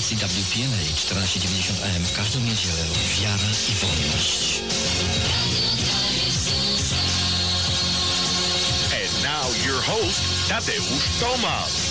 stacji WPNA 1490 AM w każdą niedzielę wiara i wolność. And now your host, Tadeusz Tomasz.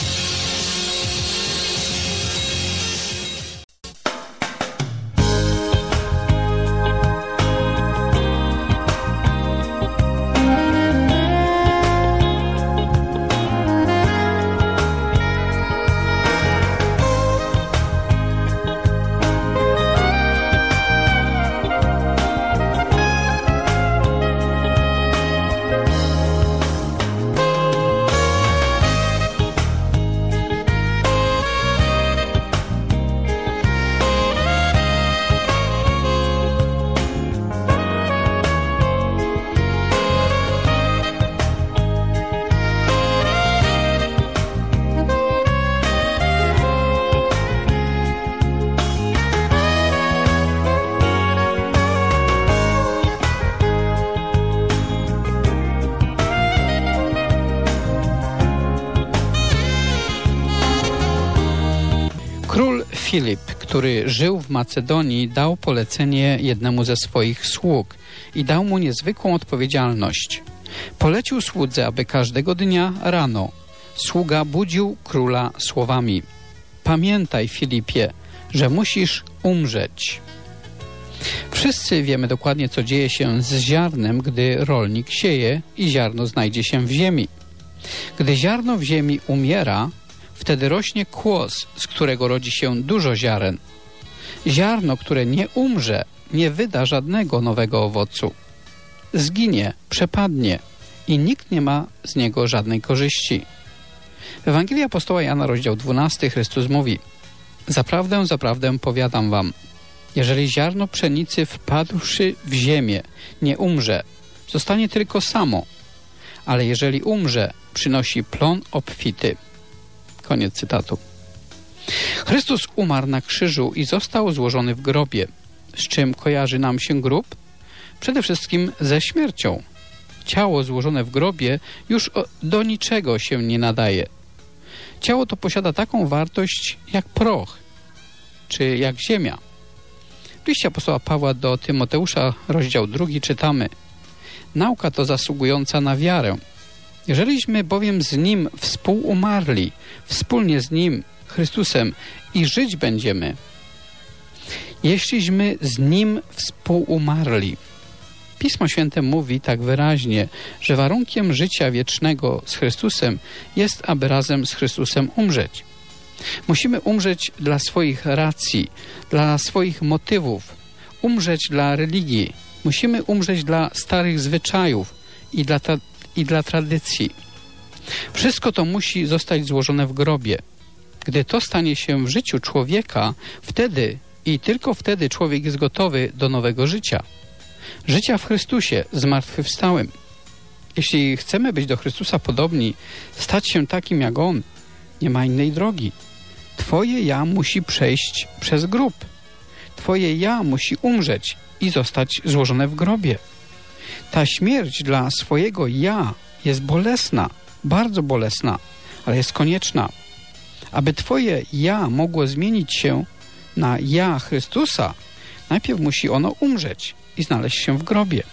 Król Filip, który żył w Macedonii, dał polecenie jednemu ze swoich sług i dał mu niezwykłą odpowiedzialność. Polecił słudze, aby każdego dnia rano sługa budził króla słowami: pamiętaj, Filipie, że musisz umrzeć. Wszyscy wiemy dokładnie, co dzieje się z ziarnem, gdy rolnik sieje i ziarno znajdzie się w ziemi. Gdy ziarno w ziemi umiera, wtedy rośnie kłos, z którego rodzi się dużo ziaren. Ziarno, które nie umrze, nie wyda żadnego nowego owocu. Zginie, przepadnie i nikt nie ma z niego żadnej korzyści. W Ewangelii apostoła Jana, rozdział 12, Chrystus mówi: zaprawdę, zaprawdę powiadam wam, jeżeli ziarno pszenicy wpadłszy w ziemię nie umrze, zostanie tylko samo, ale jeżeli umrze, przynosi plon obfity. Koniec cytatu. Chrystus umarł na krzyżu i został złożony w grobie. Z czym kojarzy nam się grób? Przede wszystkim ze śmiercią. Ciało złożone w grobie już do niczego się nie nadaje. Ciało to posiada taką wartość jak proch, czy jak ziemia. W liście apostoła Pawła do Tymoteusza, rozdział 2, czytamy: nauka to zasługująca na wiarę. Jeżeliśmy bowiem z Nim współumarli, wspólnie z Nim, Chrystusem, i żyć będziemy. Jeśliśmy z Nim współumarli. Pismo Święte mówi tak wyraźnie, że warunkiem życia wiecznego z Chrystusem jest, aby razem z Chrystusem umrzeć. Musimy umrzeć dla swoich racji, dla swoich motywów, umrzeć dla religii. Musimy umrzeć dla starych zwyczajów i dla tradycji. Wszystko to musi zostać złożone w grobie. Gdy to stanie się w życiu człowieka, wtedy i tylko wtedy człowiek jest gotowy do nowego życia. Życia w Chrystusie, zmartwychwstałym. Jeśli chcemy być do Chrystusa podobni, stać się takim jak On, nie ma innej drogi. Twoje ja musi przejść przez grób. Twoje ja musi umrzeć i zostać złożone w grobie. Ta śmierć dla swojego ja jest bolesna, bardzo bolesna, ale jest konieczna. Aby twoje ja mogło zmienić się na ja Chrystusa, najpierw musi ono umrzeć i znaleźć się w grobie.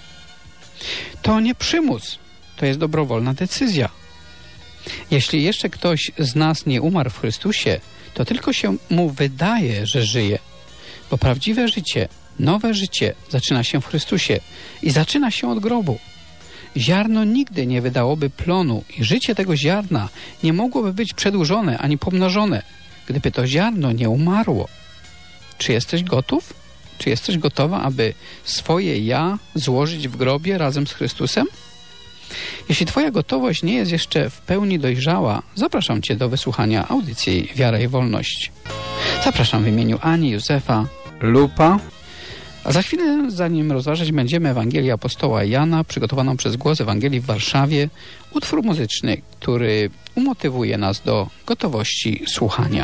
To nie przymus, to jest dobrowolna decyzja. Jeśli jeszcze ktoś z nas nie umarł w Chrystusie, to tylko się mu wydaje, że żyje, bo prawdziwe życie, nowe życie zaczyna się w Chrystusie i zaczyna się od grobu. Ziarno nigdy nie wydałoby plonu i życie tego ziarna nie mogłoby być przedłużone ani pomnożone, gdyby to ziarno nie umarło. Czy jesteś gotów? Czy jesteś gotowa, aby swoje ja złożyć w grobie razem z Chrystusem? Jeśli twoja gotowość nie jest jeszcze w pełni dojrzała, zapraszam cię do wysłuchania audycji Wiara i Wolność. Zapraszam w imieniu Ani, Józefa, Lupa. A za chwilę, zanim rozważać będziemy Ewangelię apostoła Jana, przygotowaną przez Głos Ewangelii w Warszawie, utwór muzyczny, który umotywuje nas do gotowości słuchania.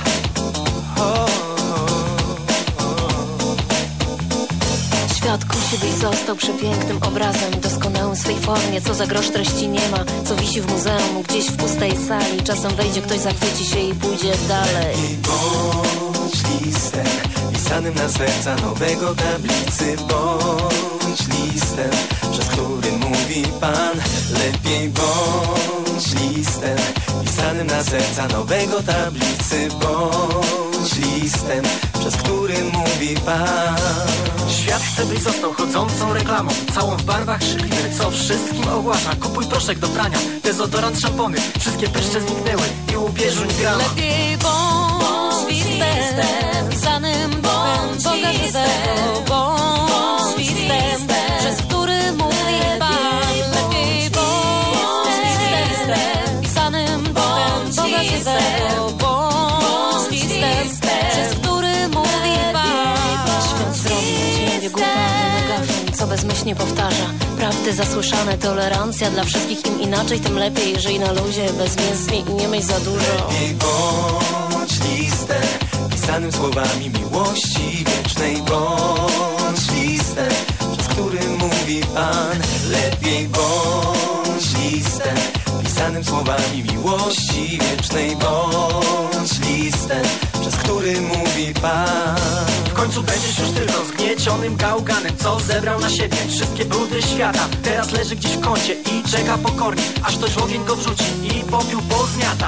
Świadków musi byś został przepięknym obrazem, doskonałym w swej formie, co za grosz treści nie ma, co wisi w muzeum, gdzieś w pustej sali. Czasem wejdzie ktoś, zachwyci się i pójdzie dalej. Bądź listem pisanym na serca nowego tablicy. Bądź listem, przez który mówi Pan. Lepiej bądź listem pisanym na serca nowego tablicy. Bądź listem, przez który mówi Pan. Świat chce byś został chodzącą reklamą, całą w barwach szkliny, co wszystkim ogłasza. Kupuj proszek do prania, dezodorant, szampony, wszystkie pryszcze zniknęły i ubieżuń grama. Lepiej bądź listem pisanym duchem Boga żywego. Bądź listem, przez który mówi Pan. Lepiej bądź listem pisanym duchem Boga żywego. Bądź listem, przez który mówi Pan. Świat zdrowy, ciebie głupa, megafon, co bezmyślnie powtarza prawdy zasłyszane, tolerancja dla wszystkich, im inaczej, tym lepiej. Żyj na luzie, bezmięsnie i nie myśl za dużo. Lepiej bądź listem pisanym słowami miłości wiecznej. Bądź listem, przez który mówi Pan. Lepiej bądź listem pisanym słowami miłości wiecznej. Bądź listem, przez który mówi Pan. W końcu będziesz już tylko zgniecionym gałganem, co zebrał na siebie wszystkie brudry świata. Teraz leży gdzieś w kącie i czeka pokornie, aż ktoś w ogień go wrzuci i popiół pozmiata.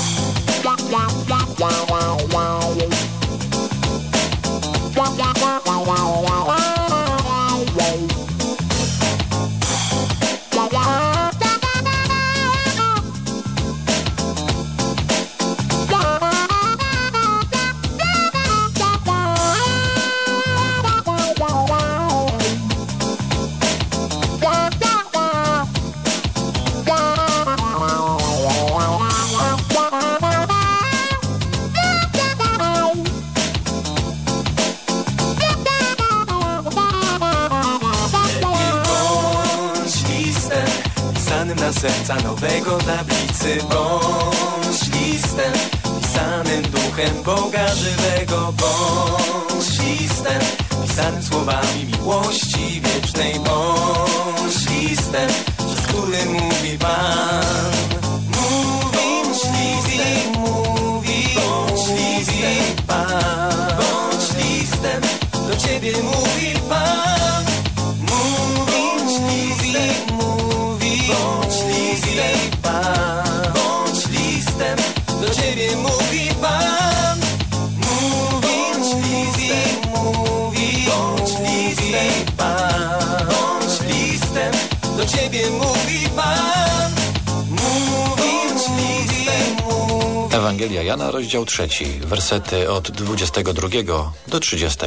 Na serca nowego tablicy. Bądź listem pisanym duchem Boga żywego. Bądź listem pisanym słowami miłości wiecznej. Bądź listem, przez który mówi Pan. Bądź listem, mówi, bądź listem Pan. Bądź listem, do ciebie mówi Pan. Bądź listem, mówi, bądź listem Pan. Bądź listem, do ciebie mówi Pan. Bądź listem, mówi, bądź listem Pan. Bądź listem, do ciebie mówi Pan. Bądź listem, mówi. Ewangelia Jana, rozdział 3, wersety od 22 do 30.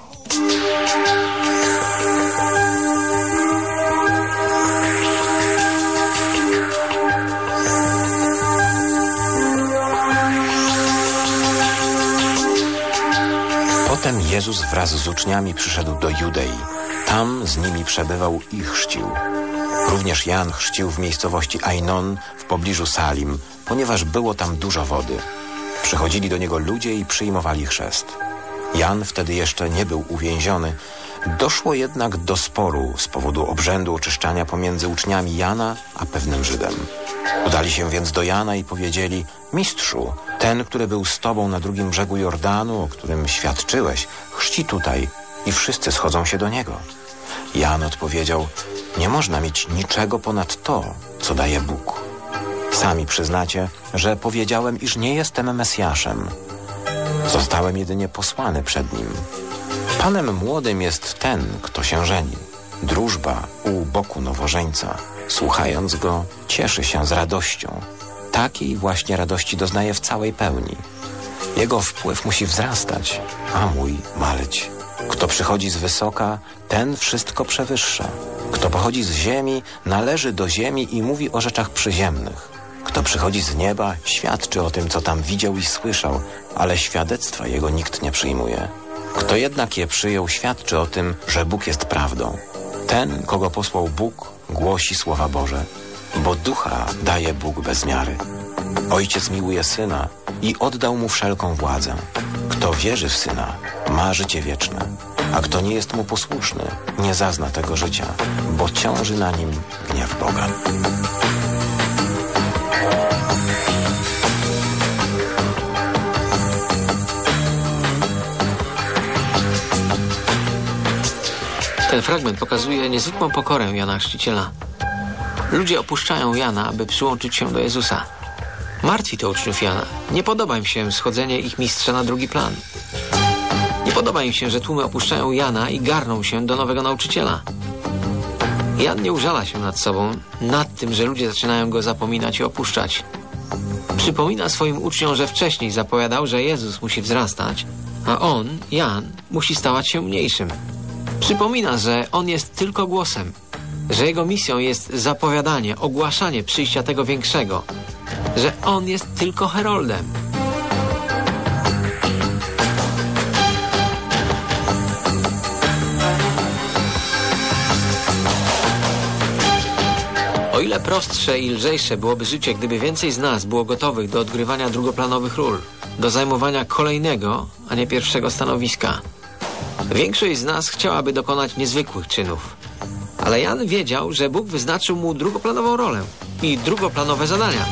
Potem Jezus wraz z uczniami przyszedł do Judei. Tam z nimi przebywał i chrzcił. Również Jan chrzcił w miejscowości Ainon w pobliżu Salim, ponieważ było tam dużo wody. Przychodzili do niego ludzie i przyjmowali chrzest. Jan wtedy jeszcze nie był uwięziony. Doszło jednak do sporu z powodu obrzędu oczyszczania pomiędzy uczniami Jana a pewnym Żydem. Udali się więc do Jana i powiedzieli: Mistrzu, ten, który był z tobą na drugim brzegu Jordanu, o którym świadczyłeś, chrzci tutaj i wszyscy schodzą się do niego. Jan odpowiedział: nie można mieć niczego ponad to, co daje Bóg. Sami przyznacie, że powiedziałem, iż nie jestem Mesjaszem. Zostałem jedynie posłany przed nim. Panem młodym jest ten, kto się żeni. Drużba u boku nowożeńca. Słuchając go, cieszy się z radością. Takiej właśnie radości doznaje w całej pełni. Jego wpływ musi wzrastać, a mój maleć. Kto przychodzi z wysoka, ten wszystko przewyższa. Kto pochodzi z ziemi, należy do ziemi i mówi o rzeczach przyziemnych. Kto przychodzi z nieba, świadczy o tym, co tam widział i słyszał, ale świadectwa jego nikt nie przyjmuje. Kto jednak je przyjął, świadczy o tym, że Bóg jest prawdą. Ten, kogo posłał Bóg, głosi słowa Boże, bo ducha daje Bóg bez miary. Ojciec miłuje Syna i oddał mu wszelką władzę. Kto wierzy w Syna, ma życie wieczne. a kto nie jest mu posłuszny, nie zazna tego życia, bo ciąży na nim gniew Boga. Ten fragment pokazuje niezwykłą pokorę Jana Chrzciciela. Ludzie opuszczają Jana, aby przyłączyć się do Jezusa. Martwi to uczniów Jana. Nie podoba im się schodzenie ich mistrza na drugi plan. Nie podoba im się, że tłumy opuszczają Jana i garną się do nowego nauczyciela. Jan nie użala się nad sobą, nad tym, że ludzie zaczynają go zapominać i opuszczać. Przypomina swoim uczniom, że wcześniej zapowiadał, że Jezus musi wzrastać, a on, Jan, musi stawać się mniejszym. Przypomina, że on jest tylko głosem, że jego misją jest zapowiadanie, ogłaszanie przyjścia tego większego, że on jest tylko heroldem. O ile prostsze i lżejsze byłoby życie, gdyby więcej z nas było gotowych do odgrywania drugoplanowych ról, do zajmowania kolejnego, a nie pierwszego stanowiska. Większość z nas chciałaby dokonać niezwykłych czynów. Ale Jan wiedział, że Bóg wyznaczył mu drugoplanową rolę i drugoplanowe zadania.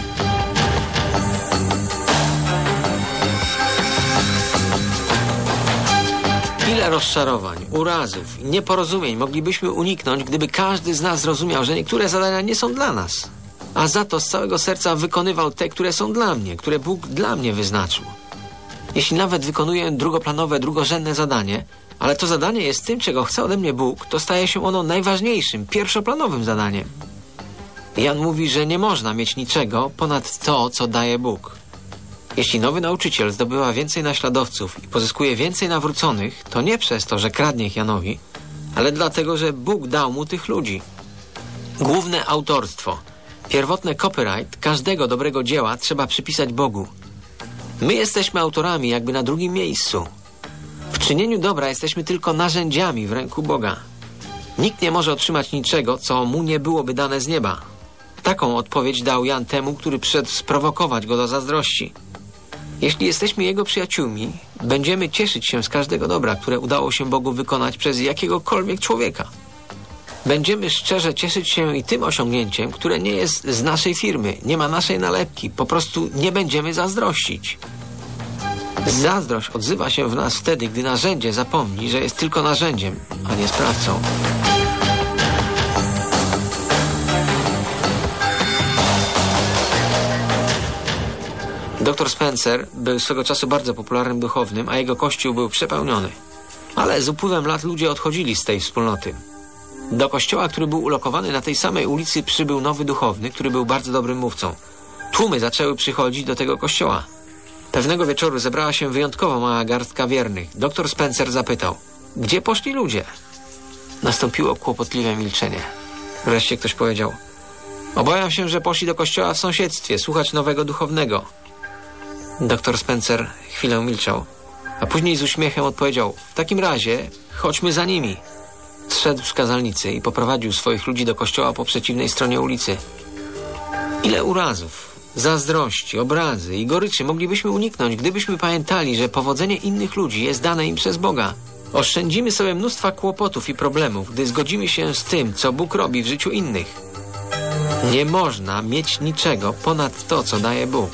Ile rozczarowań, urazów i nieporozumień moglibyśmy uniknąć, gdyby każdy z nas zrozumiał, że niektóre zadania nie są dla nas, a za to z całego serca wykonywał te, które są dla mnie, które Bóg dla mnie wyznaczył. Jeśli nawet wykonuję drugoplanowe, drugorzędne zadanie, ale to zadanie jest tym, czego chce ode mnie Bóg, to staje się ono najważniejszym, pierwszoplanowym zadaniem. Jan mówi, że nie można mieć niczego ponad to, co daje Bóg. Jeśli nowy nauczyciel zdobywa więcej naśladowców i pozyskuje więcej nawróconych, to nie przez to, że kradnie ich Janowi, ale dlatego, że Bóg dał mu tych ludzi. Główne autorstwo, pierwotne copyright każdego dobrego dzieła trzeba przypisać Bogu. My jesteśmy autorami jakby na drugim miejscu. W czynieniu dobra jesteśmy tylko narzędziami w ręku Boga. Nikt nie może otrzymać niczego, co mu nie byłoby dane z nieba. Taką odpowiedź dał Jan temu, który przyszedł sprowokować go do zazdrości. Jeśli jesteśmy Jego przyjaciółmi, będziemy cieszyć się z każdego dobra, które udało się Bogu wykonać przez jakiegokolwiek człowieka. Będziemy szczerze cieszyć się i tym osiągnięciem, które nie jest z naszej firmy, nie ma naszej nalepki, po prostu nie będziemy zazdrościć. Zazdrość odzywa się w nas wtedy, gdy narzędzie zapomni, że jest tylko narzędziem, a nie sprawcą. Dr Spencer był swego czasu bardzo popularnym duchownym, a jego kościół był przepełniony. Ale z upływem lat ludzie odchodzili z tej wspólnoty. Do kościoła, który był ulokowany na tej samej ulicy, przybył nowy duchowny, który był bardzo dobrym mówcą. Tłumy zaczęły przychodzić do tego kościoła. Pewnego wieczoru zebrała się wyjątkowo mała garstka wiernych. Dr Spencer zapytał, gdzie poszli ludzie? Nastąpiło kłopotliwe milczenie. Wreszcie ktoś powiedział, obawiam się, że poszli do kościoła w sąsiedztwie słuchać nowego duchownego. Dr Spencer chwilę milczał, a później z uśmiechem odpowiedział, w takim razie chodźmy za nimi. Zszedł z kazalnicy i poprowadził swoich ludzi do kościoła po przeciwnej stronie ulicy. Ile urazów, zazdrości, obrazy i goryczy moglibyśmy uniknąć, gdybyśmy pamiętali, że powodzenie innych ludzi jest dane im przez Boga. Oszczędzimy sobie mnóstwa kłopotów i problemów, gdy zgodzimy się z tym, co Bóg robi w życiu innych. Nie można mieć niczego ponad to, co daje Bóg.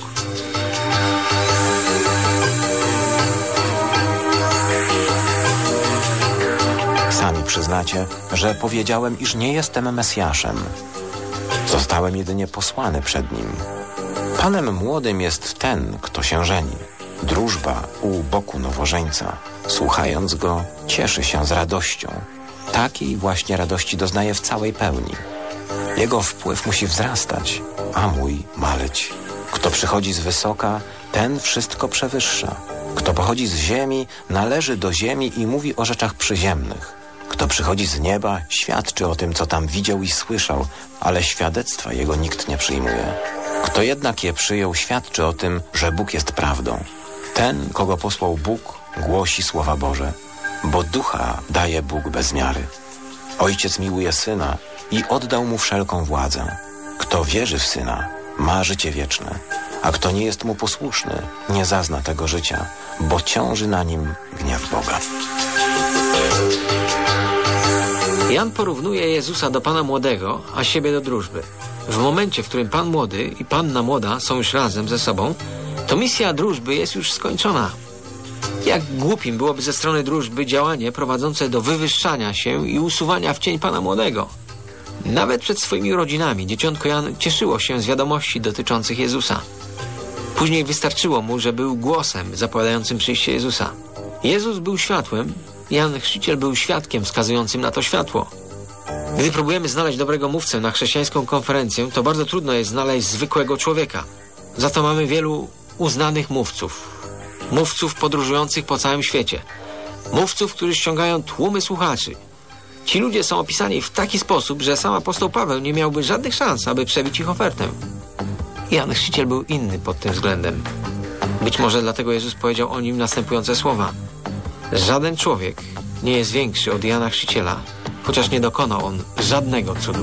Sami przyznacie, że powiedziałem, iż nie jestem Mesjaszem. Zostałem jedynie posłany przed Nim. Panem młodym jest ten, kto się żeni. Drużba u boku nowożeńca. Słuchając go, cieszy się z radością. Takiej właśnie radości doznaje w całej pełni. Jego wpływ musi wzrastać, a mój maleć. Kto przychodzi z wysoka, ten wszystko przewyższa. Kto pochodzi z ziemi, należy do ziemi i mówi o rzeczach przyziemnych. Kto przychodzi z nieba, świadczy o tym, co tam widział i słyszał, ale świadectwa jego nikt nie przyjmuje. Kto jednak je przyjął, świadczy o tym, że Bóg jest prawdą. Ten, kogo posłał Bóg, głosi słowa Boże, bo ducha daje Bóg bez miary. Ojciec miłuje Syna i oddał mu wszelką władzę. Kto wierzy w Syna, ma życie wieczne, a kto nie jest mu posłuszny, nie zazna tego życia, bo ciąży na nim gniew Boga. Jan porównuje Jezusa do Pana Młodego, a siebie do drużby. W momencie, w którym Pan Młody i Panna Młoda są już razem ze sobą, to misja drużby jest już skończona. Jak głupim byłoby ze strony drużby działanie prowadzące do wywyższania się i usuwania w cień Pana Młodego. Nawet przed swoimi rodzinami dzieciątko Jan cieszyło się z wiadomości dotyczących Jezusa. Później wystarczyło mu, że był głosem zapowiadającym przyjście Jezusa. Jezus był światłem, Jan Chrzciciel był świadkiem wskazującym na to światło. Gdy próbujemy znaleźć dobrego mówcę na chrześcijańską konferencję, to bardzo trudno jest znaleźć zwykłego człowieka. Za to mamy wielu uznanych mówców. Mówców podróżujących po całym świecie. Mówców, którzy ściągają tłumy słuchaczy. Ci ludzie są opisani w taki sposób, że sam apostoł Paweł nie miałby żadnych szans, aby przebić ich ofertę. Jan Chrzciciel był inny pod tym względem. Być może dlatego Jezus powiedział o nim następujące słowa. Żaden człowiek nie jest większy od Jana Chrzciciela, chociaż nie dokonał on żadnego cudu.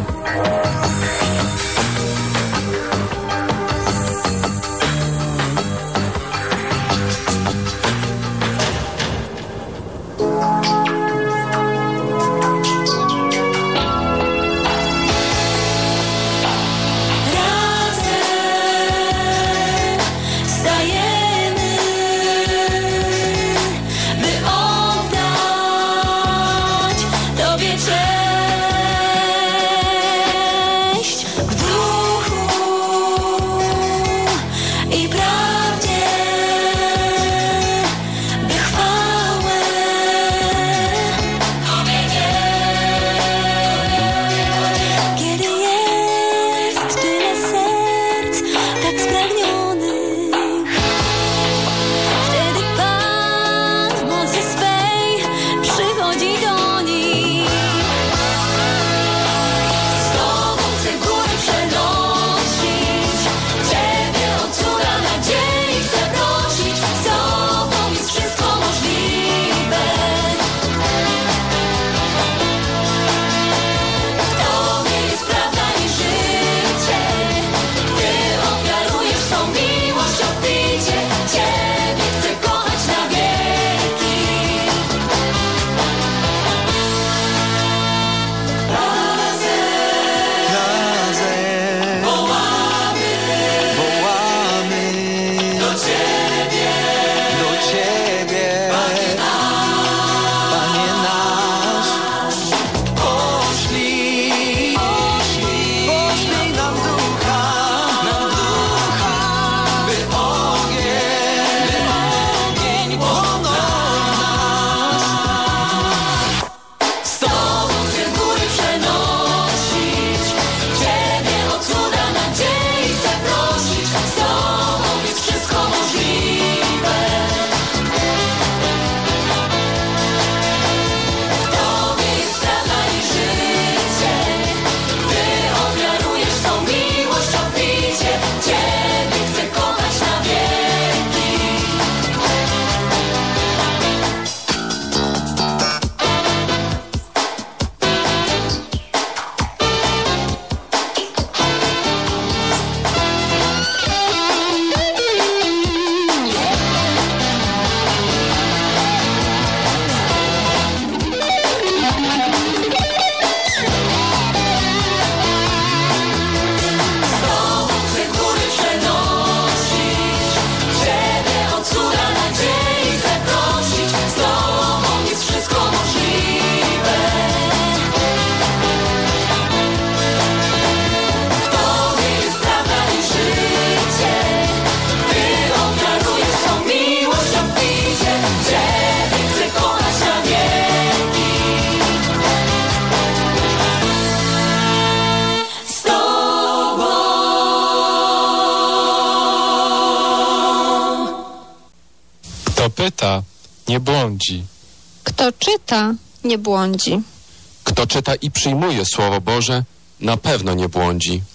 Kto pyta, nie błądzi. Kto czyta, nie błądzi. Kto czyta i przyjmuje Słowo Boże, na pewno nie błądzi.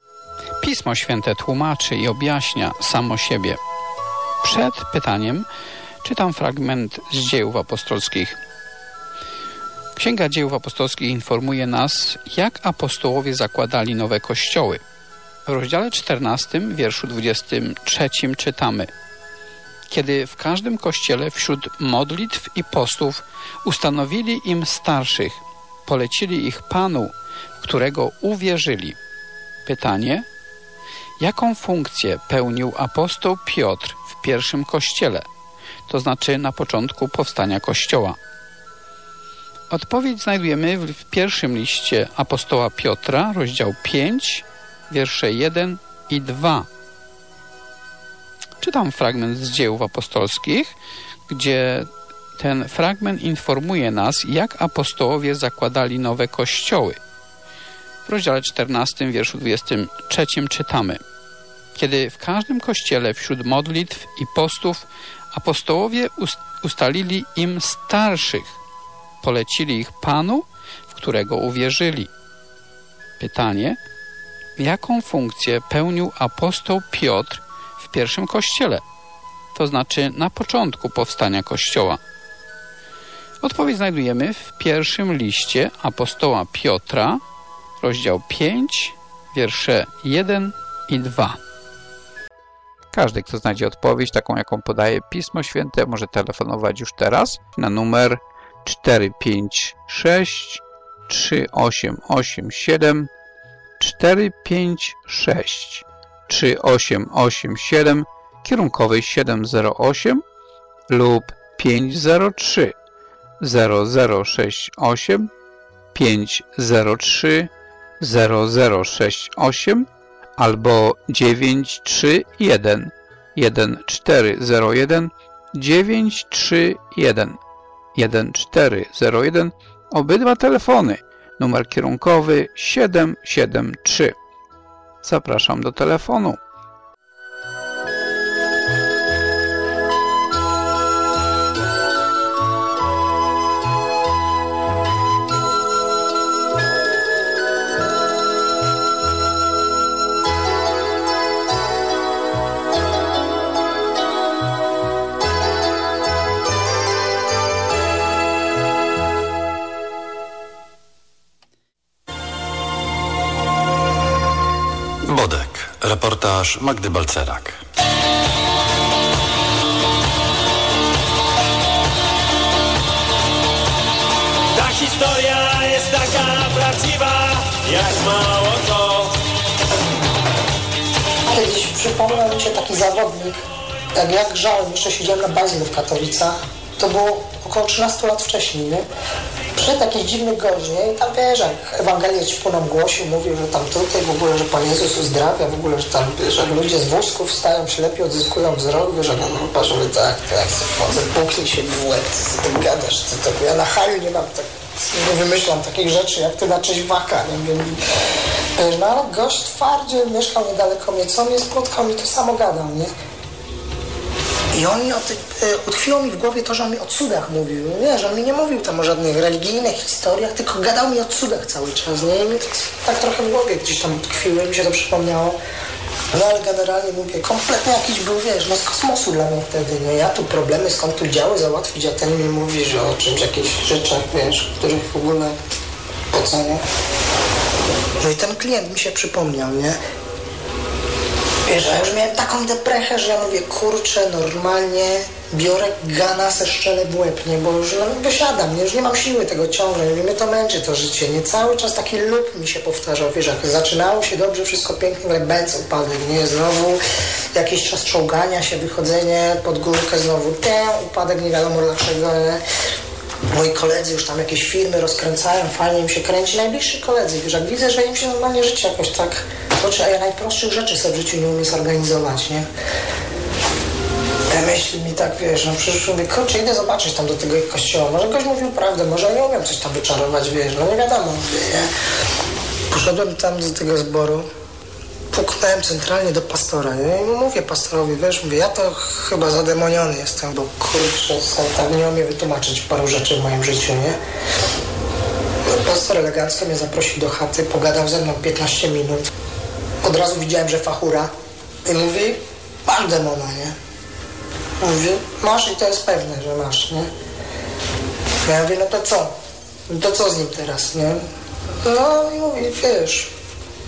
Pismo Święte tłumaczy i objaśnia samo siebie. Przed pytaniem czytam fragment z Dziejów Apostolskich. Księga Dziejów Apostolskich informuje nas, jak apostołowie zakładali nowe kościoły. W rozdziale 14, wierszu 23 czytamy: kiedy w każdym kościele wśród modlitw i postów ustanowili im starszych, polecili ich Panu, w którego uwierzyli. Pytanie: jaką funkcję pełnił apostoł Piotr w pierwszym kościele, to znaczy na początku powstania Kościoła? Odpowiedź znajdujemy w pierwszym liście apostoła Piotra, rozdział 5, wiersze 1 i 2. Czytam fragment z Dziejów Apostolskich, gdzie ten fragment informuje nas, jak apostołowie zakładali nowe kościoły. W rozdziale 14, wierszu 23 czytamy: kiedy w każdym kościele wśród modlitw i postów apostołowie ustalili im starszych, polecili ich Panu, w którego uwierzyli. Pytanie: jaką funkcję pełnił apostoł Piotr w pierwszym kościele, to znaczy na początku powstania Kościoła? Odpowiedź znajdujemy w pierwszym liście apostoła Piotra, rozdział 5, wiersze 1 i 2. Każdy, kto znajdzie odpowiedź, taką jaką podaje Pismo Święte, może telefonować już teraz na numer 456 3887 456 3887 kierunkowy 708 lub 503 0068 503 0068 albo 931 1401 931 1401. Obydwa telefony. Numer kierunkowy 773. Zapraszam do telefonu. Reportaż Magdy Balcerak. Ta historia jest taka prawdziwa, jak mało co. Kiedyś przypomniał mi się taki zawodnik, jak ja grzałem, jeszcze siedziałem na bazie w Katowicach. To było około 13 lat wcześniej, nie? Przyszedł jakiś dziwny gość, nie? I tam wiesz, jak Ewangelię ci nam głosił, mówił, że tam tutaj w ogóle, że Pan Jezus uzdrawia, w ogóle, że tam, wiesz, jak ludzie z wózków wstają, się lepiej odzyskują wzrok, wiesz, jak on patrzą, że tak, wchodzę, puknij się w łeb, co ty gadasz, co to, ja na haju nie mam tak, nie wymyślam takich rzeczy, jak ty na cześć-waka, nie wiem. Wiesz, no ale gość twardzie mieszkał niedaleko mnie, co mnie spotkał, mi to samo gadał, nie? I on mi utkwiło mi w głowie to, że on mi o cudach mówił. Nie, że on mi nie mówił tam o żadnych religijnych historiach, tylko gadał mi o cudach cały czas. Nie? I mi tak trochę w głowie gdzieś tam utkwiło, mi się to przypomniało. No ale generalnie mówię, kompletnie jakiś był, wiesz, no z kosmosu dla mnie wtedy, nie? Ja tu problemy, skąd tu działy załatwić, a ten mi mówi, że o czymś, jakichś rzeczach, wiesz, których w ogóle po co, nie? No i ten klient mi się przypomniał, nie? Wiesz, a już miałem taką deprechę, że ja mówię, kurczę, normalnie biorę gana, se szczelę w łeb, nie? Bo już no, wysiadam, nie? Już nie mam siły tego ciągnąć, mnie to męczy to życie, nie? Cały czas taki loop mi się powtarzał, wiesz, jak zaczynało się dobrze, wszystko pięknie, ale bęc upadek, nie? Znowu jakiś czas czołgania się, wychodzenie pod górkę, znowu upadek, nie wiadomo dlaczego, nie? Moi koledzy już tam jakieś firmy rozkręcają, fajnie im się kręci, najbliżsi koledzy, wiesz, jak widzę, że im się normalnie życie jakoś tak toczy, a ja najprostszych rzeczy sobie w życiu nie umiem zorganizować, nie? Te myśli mi tak, wiesz, no przecież mówię, kurczę, idę zobaczyć tam do tego ich kościoła, może ktoś mówił prawdę, może nie umiem coś tam wyczarować, wiesz, no nie wiadomo, mówię, nie? Poszedłem tam do tego zboru, puknąłem centralnie do pastora, nie? I mówię pastorowi, wiesz, mówię, ja to chyba zademoniony jestem, bo kurczę, tak nie umiem wytłumaczyć paru rzeczy w moim życiu, nie? Pastor elegancko mnie zaprosił do chaty, pogadał ze mną 15 minut. Od razu widziałem, że fachura. I mówi, masz demona, nie? Mówi, masz i to jest pewne, że masz, nie? Ja mówię, no to co? No to co z nim teraz, nie? No i mówi, wiesz,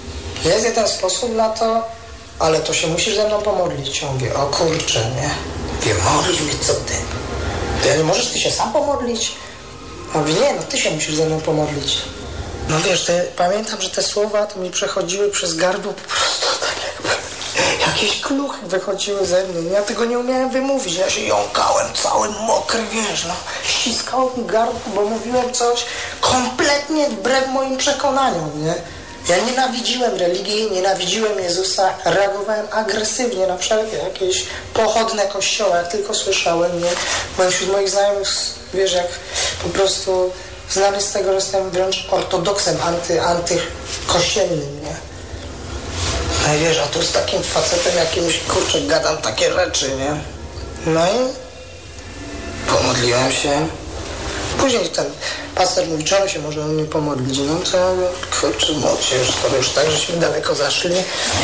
jest jeden sposób na to, ale to się musisz ze mną pomodlić. Ja mówię, o kurczę, nie? Mówię, modlić mnie, co ty? Ty nie możesz ty się sam pomodlić? A mówię, nie, no ty się musisz ze mną pomodlić. No wiesz, pamiętam, że te słowa to mi przechodziły przez gardło po prostu tak jakby jakieś kluchy wychodziły ze mnie. Ja tego nie umiałem wymówić. Ja się jąkałem cały mokry, wiesz, no. Ściskało mi gardło, bo mówiłem coś kompletnie wbrew moim przekonaniom, nie? Ja nienawidziłem religii, nienawidziłem Jezusa, reagowałem agresywnie na wszelkie jakieś pochodne kościoła, jak tylko słyszałem, nie? Bo wśród moich znajomych, wiesz, jak po prostu znany z tego, że jestem wręcz ortodoksem, antykościelnym, nie? No i wiesz, a tu z takim facetem jakimś, kurczę, gadam takie rzeczy, nie? No i pomodliłem się. Później ten pastor mówi, czemu się można mnie pomodlić? No to ja mówię, kurczę, mocie, już tak, żeśmy daleko zaszli.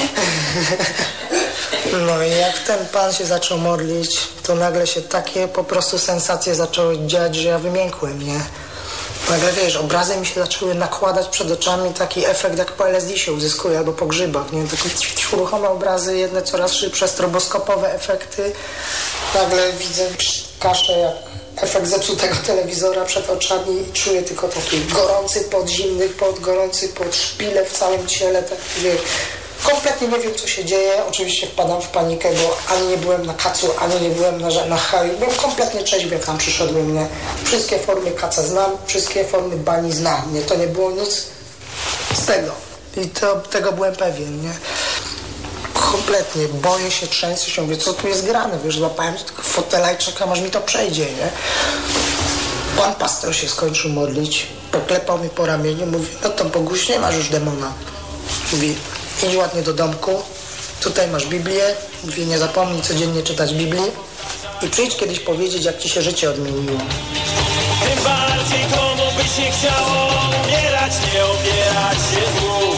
No i jak ten pan się zaczął modlić, to nagle się takie po prostu sensacje zaczęły dziać, że ja wymiękłem, nie? Nagle, wiesz, obrazy mi się zaczęły nakładać przed oczami, taki efekt jak po LSD się uzyskuje, albo po grzybach, nie? Takie ruchome obrazy, jedne coraz szybsze, stroboskopowe efekty. Nagle widzę kaszę jak efekt zepsutego telewizora przed oczami i czuję tylko taki gorący pot, zimny pot, gorący pot, szpile w całym ciele, tak, wiesz. Kompletnie nie wiem, co się dzieje. Oczywiście wpadam w panikę, bo ani nie byłem na kacu, ani nie byłem na haju. Byłem kompletnie trzeźwy, jak tam przyszedłem, nie? Wszystkie formy kaca znam, wszystkie formy bani znam, nie? To nie było nic z tego. I tego byłem pewien, nie? Kompletnie. Boję się, trzęsę się, mówię, co tu jest grane? Wiesz, złapałem tylko fotela i czekam, aż mi to przejdzie, nie? Pan pastor się skończył modlić, poklepał mi po ramieniu, mówi, no to Boguś, nie masz już demona. Mówi, idź ładnie do domku, tutaj masz Biblię, mówi, nie zapomnij codziennie czytać Biblii i przyjdź kiedyś powiedzieć, jak ci się życie odmieniło. Tym bardziej komu by się chciało umierać, nie opierać się złu.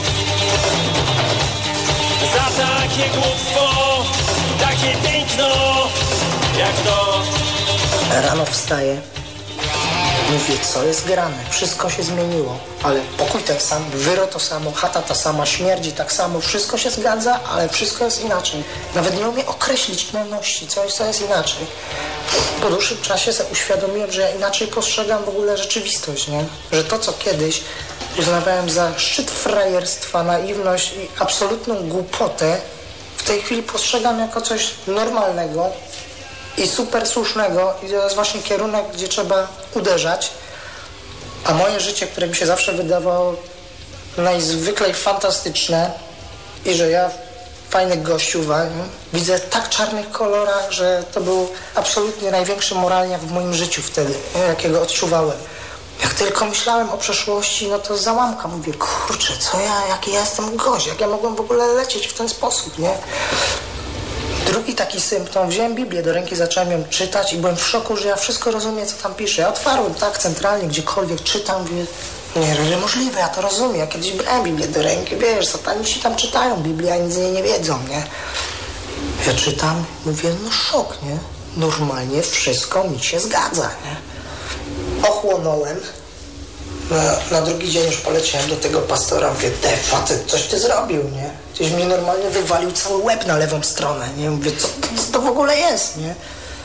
Za takie głupstwo, takie piękno, jak to. Rano wstaję, mówię, co jest grane, wszystko się zmieniło, ale pokój ten sam, wyro to samo, chata ta sama, śmierdzi tak samo, wszystko się zgadza, ale wszystko jest inaczej. Nawet nie umiem określić inności, co jest inaczej. Po dłuższym czasie sobie uświadomiłem, że ja inaczej postrzegam w ogóle rzeczywistość, nie? Że to, co kiedyś uznawałem za szczyt frajerstwa, naiwność i absolutną głupotę, w tej chwili postrzegam jako coś normalnego i super słusznego i to jest właśnie kierunek, gdzie trzeba uderzać. A moje życie, które mi się zawsze wydawało najzwyklej fantastyczne i że ja fajny gościuwa, widzę w tak czarnych kolorach, że to był absolutnie największy moralniak w moim życiu wtedy, jakiego odczuwałem. Jak tylko myślałem o przeszłości, no to załamka. Mówię, kurczę, jaki ja jestem gość, jak ja mogłem w ogóle lecieć w ten sposób, nie? Drugi taki symptom, wziąłem Biblię do ręki, zacząłem ją czytać i byłem w szoku, że ja wszystko rozumiem, co tam pisze. Ja otwarłem tak centralnie, gdziekolwiek czytam, mówię, niemożliwe, ja to rozumiem. Ja kiedyś brałem Biblię do ręki, wiesz, sataniści tam czytają Biblię, a nic z niej nie wiedzą, nie? Ja czytam, mówię, no szok, nie? Normalnie wszystko mi się zgadza, nie? Ochłonąłem. Na drugi dzień już poleciałem do tego pastora, mówię, facet, coś ty zrobił, nie? Gdzieś mnie normalnie wywalił cały łeb na lewą stronę, nie? Mówię, co to w ogóle jest, nie?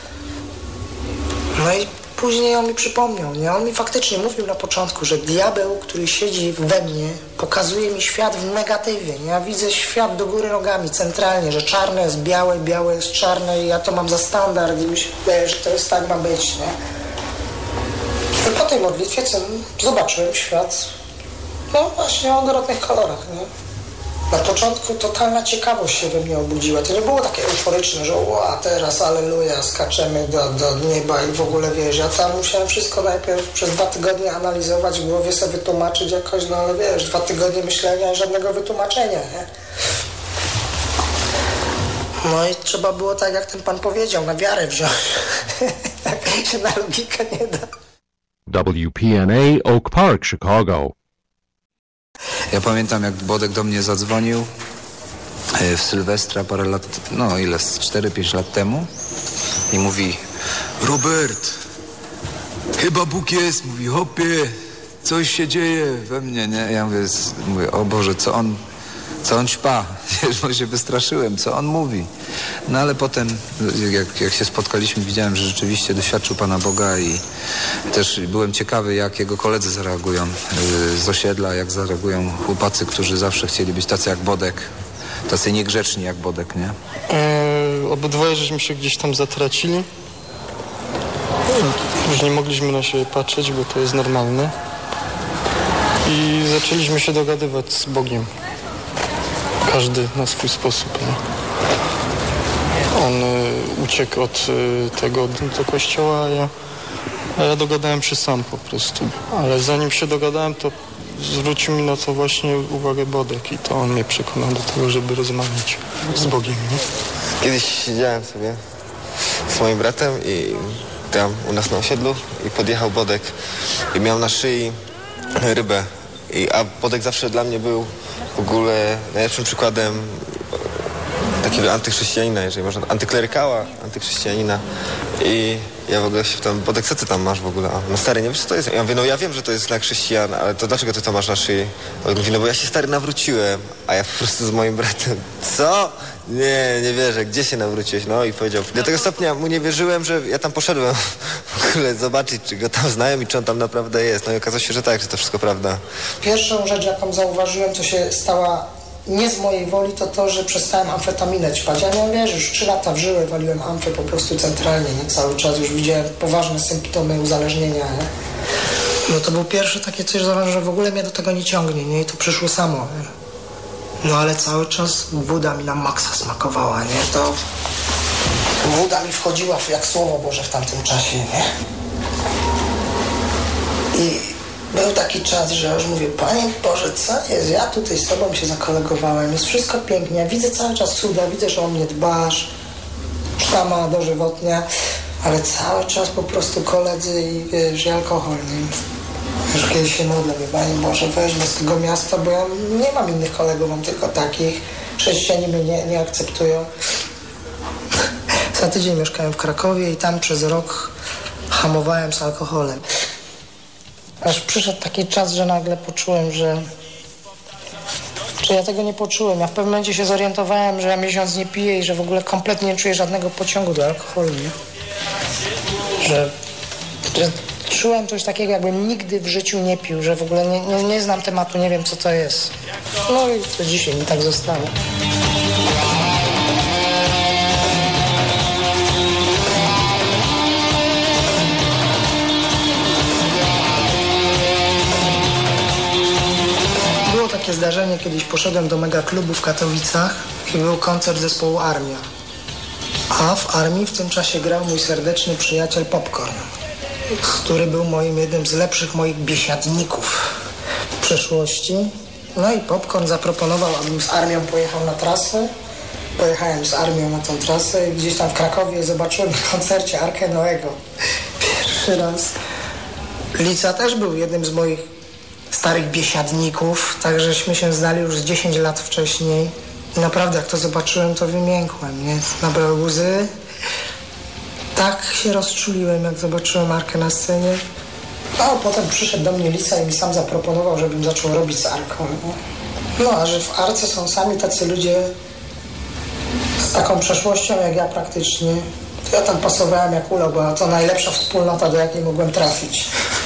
No i później on mi przypomniał, nie? On mi faktycznie mówił na początku, że diabeł, który siedzi we mnie, pokazuje mi świat w negatywie, nie? Ja widzę świat do góry nogami, centralnie, że czarne jest białe, białe jest czarne i ja to mam za standard i mi się wydaje, że to jest tak ma być, nie? I po tej modlitwie zobaczyłem świat, no właśnie o odwrotnych kolorach, nie? Na początku totalna ciekawość się we mnie obudziła. To nie było takie euforyczne, że a teraz alleluja, skaczemy do nieba i w ogóle wiesz, ja tam musiałem wszystko najpierw przez 2 tygodnie analizować, w głowie sobie wytłumaczyć jakoś, no ale wiesz, 2 tygodnie myślenia i żadnego wytłumaczenia, nie? No i trzeba było tak, jak ten pan powiedział, na wiarę wziąć. Tak się na logikę nie da. WPNA Oak Park, Chicago. Ja pamiętam, jak Bodek do mnie zadzwonił w Sylwestra parę lat, 4-5 lat temu i mówi, Robert, chyba Bóg jest, mówi, hopie, coś się dzieje we mnie, nie? Ja mówię, o Boże, co on ćpa, wiesz, bo się wystraszyłem, co on mówi. No ale potem, jak się spotkaliśmy, widziałem, że rzeczywiście doświadczył Pana Boga i też byłem ciekawy, jak jego koledzy zareagują z osiedla, jak zareagują chłopacy, którzy zawsze chcieli być tacy jak Bodek, tacy niegrzeczni jak Bodek, nie? Obydwoje żeśmy się gdzieś tam zatracili. Już nie mogliśmy na siebie patrzeć, bo to jest normalne. I zaczęliśmy się dogadywać z Bogiem. Każdy na swój sposób, nie? On uciekł od tego do kościoła, a ja dogadałem się sam po prostu. Ale zanim się dogadałem, to zwrócił mi na to właśnie uwagę Bodek i to on mnie przekonał do tego, żeby rozmawiać z Bogiem, nie? Kiedyś siedziałem sobie z moim bratem i tam u nas na osiedlu i podjechał Bodek i miał na szyi rybę. A Bodek zawsze dla mnie był w ogóle najlepszym przykładem takiego antychrześcijanina, jeżeli można, antyklerykała, antychrześcijanina. I ja w ogóle się tam, Bodek, co ty tam masz w ogóle? No stary, nie wiesz, co to jest? Ja mówię, no ja wiem, że to jest znak chrześcijan, ale to dlaczego ty to masz na szyi? On mówi, no bo ja się, stary, nawróciłem, a ja po prostu z moim bratem, co? Nie wierzę, gdzie się nawróciłeś? No i powiedział, do tego stopnia mu nie wierzyłem, że ja tam poszedłem w ogóle zobaczyć, czy go tam znają i czy on tam naprawdę jest. No i okazało się, że tak, że to wszystko prawda. Pierwszą rzecz, jaką zauważyłem, co się stała nie z mojej woli, to, że przestałem amfetaminę ćpać. Ja miałem, wiesz, już 3 lata w żyłę waliłem amfę po prostu centralnie, nie? Cały czas już widziałem poważne symptomy uzależnienia, nie? No to był pierwszy takie coś, że w ogóle mnie do tego nie ciągnie, nie? I to przyszło samo, nie? No ale cały czas woda mi na maksa smakowała, nie? To woda mi wchodziła jak Słowo Boże w tamtym czasie, nie? I był taki czas, że już mówię, Panie Boże, co jest? Ja tutaj z Tobą się zakolegowałem, jest wszystko pięknie, ja widzę cały czas cuda, widzę, że o mnie dbasz, sztama dożywotnia, ale cały czas po prostu koledzy i wiesz, alkohol, nie? Już kiedyś się modlę, Panie Boże, weź mnie z tego miasta, bo ja nie mam innych kolegów, mam tylko takich, chrześcijanie mnie nie akceptują. Za tydzień mieszkałem w Krakowie i tam przez rok hamowałem z alkoholem. Aż przyszedł taki czas, że nagle poczułem, że ja tego nie poczułem. Ja w pewnym momencie się zorientowałem, że ja miesiąc nie piję i że w ogóle kompletnie nie czuję żadnego pociągu do alkoholu, nie? Że czułem coś takiego, jakbym nigdy w życiu nie pił, że w ogóle nie znam tematu, nie wiem, co to jest. No i to dzisiaj mi tak zostało. Było takie zdarzenie, kiedyś poszedłem do megaklubu w Katowicach i był koncert zespołu Armia. A w Armii w tym czasie grał mój serdeczny przyjaciel Popcorn, który był jednym z lepszych moich biesiadników w przeszłości. No i Popcorn zaproponował, abym z Armią pojechał na trasę. Pojechałem z Armią na tą trasę i gdzieś tam w Krakowie zobaczyłem na koncercie Arkę Noego. Pierwszy raz. Lica też był jednym z moich starych biesiadników, takżeśmy się znali już z 10 lat wcześniej. I naprawdę jak to zobaczyłem, to wymiękłem, nie? Nabrał łzy. Tak się rozczuliłem, jak zobaczyłem Arkę na scenie. No, a potem przyszedł do mnie Lica i mi sam zaproponował, żebym zaczął robić z Arką. No, a że w Arce są sami tacy ludzie z taką przeszłością jak ja praktycznie, to ja tam pasowałem jak ula, była to najlepsza wspólnota, do jakiej mogłem trafić.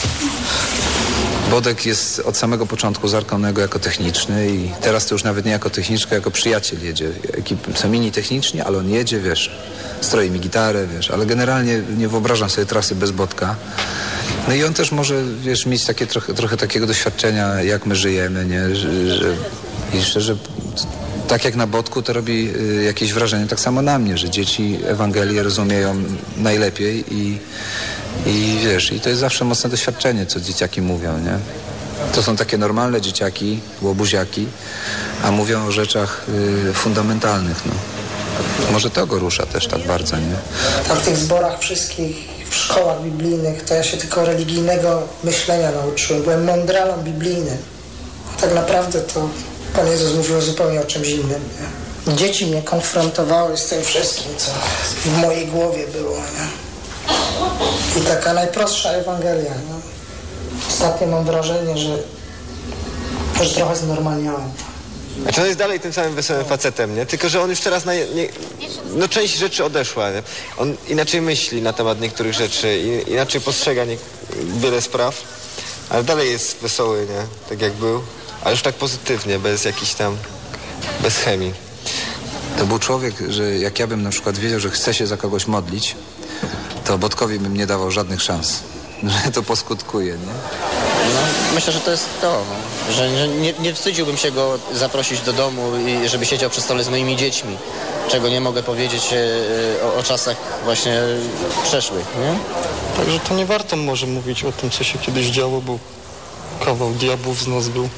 Bodek jest od samego początku z Arką Noego jako techniczny i teraz to już nawet nie jako techniczka, jako przyjaciel jedzie. Są inni techniczni, ale on jedzie, wiesz, stroi mi gitarę, wiesz, ale generalnie nie wyobrażam sobie trasy bez Bodka. No i on też może, wiesz, mieć takie trochę takiego doświadczenia, jak my żyjemy, nie? I szczerze, tak jak na Bodku, to robi jakieś wrażenie tak samo na mnie, że dzieci Ewangelię rozumieją najlepiej i wiesz, i to jest zawsze mocne doświadczenie, co dzieciaki mówią, nie? To są takie normalne dzieciaki, łobuziaki, a mówią o rzeczach fundamentalnych, no. Może to go rusza też tak bardzo, nie? Tam w tych zborach wszystkich, w szkołach biblijnych, to ja się tylko religijnego myślenia nauczyłem. Byłem mądralą biblijnym. Tak naprawdę to Pan Jezus mówił zupełnie o czymś innym, nie? Dzieci mnie konfrontowały z tym wszystkim, co w mojej głowie było, nie? I taka najprostsza Ewangelia, nie? Ostatnio mam wrażenie, że trochę znormalniałem. Znaczy on jest dalej tym samym wesołym facetem, nie? Tylko że on już teraz część rzeczy odeszła, nie? On inaczej myśli na temat niektórych rzeczy, inaczej postrzega wiele spraw, ale dalej jest wesoły, nie? Tak jak był, ale już tak pozytywnie, bez jakichś tam, bez chemii. To był człowiek, że jak ja bym na przykład wiedział, że chce się za kogoś modlić, to Bodkowi bym nie dawał żadnych szans, że to poskutkuje, nie? No, myślę, że to jest to, że nie wstydziłbym się go zaprosić do domu i żeby siedział przy stole z moimi dziećmi, czego nie mogę powiedzieć o czasach właśnie przeszłych, nie? Także to nie warto może mówić o tym, co się kiedyś działo, bo kawał diabłów z nas był.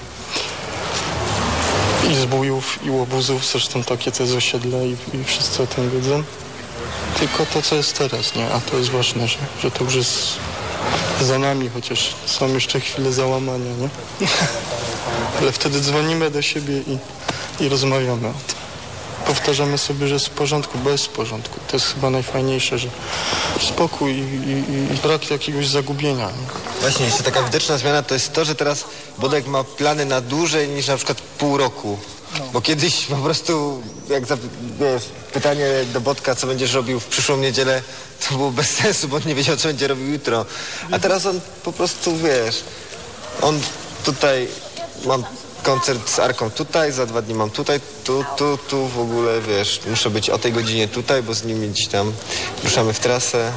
I zbójów, i łobuzów, zresztą takie te z osiedla i wszyscy o tym wiedzą. Tylko to, co jest teraz, nie? A to jest ważne, że to już jest za nami, chociaż są jeszcze chwile załamania, nie? Ale wtedy dzwonimy do siebie i rozmawiamy o tym. Powtarzamy sobie, że jest w porządku, bo jest w porządku. To jest chyba najfajniejsze, że spokój i brak jakiegoś zagubienia. Nie? Właśnie, jeszcze taka widoczna zmiana to jest to, że teraz Bodek ma plany na dłużej niż na przykład pół roku. No. Bo kiedyś po prostu, jak wiesz, pytanie do Bodka, co będziesz robił w przyszłą niedzielę, to było bez sensu, bo on nie wiedział, co będzie robił jutro. A teraz on po prostu, wiesz, on tutaj, mam koncert z Arką tutaj, za 2 dni mam tutaj, tu w ogóle, wiesz, muszę być o tej godzinie tutaj, bo z nimi gdzieś tam ruszamy w trasę.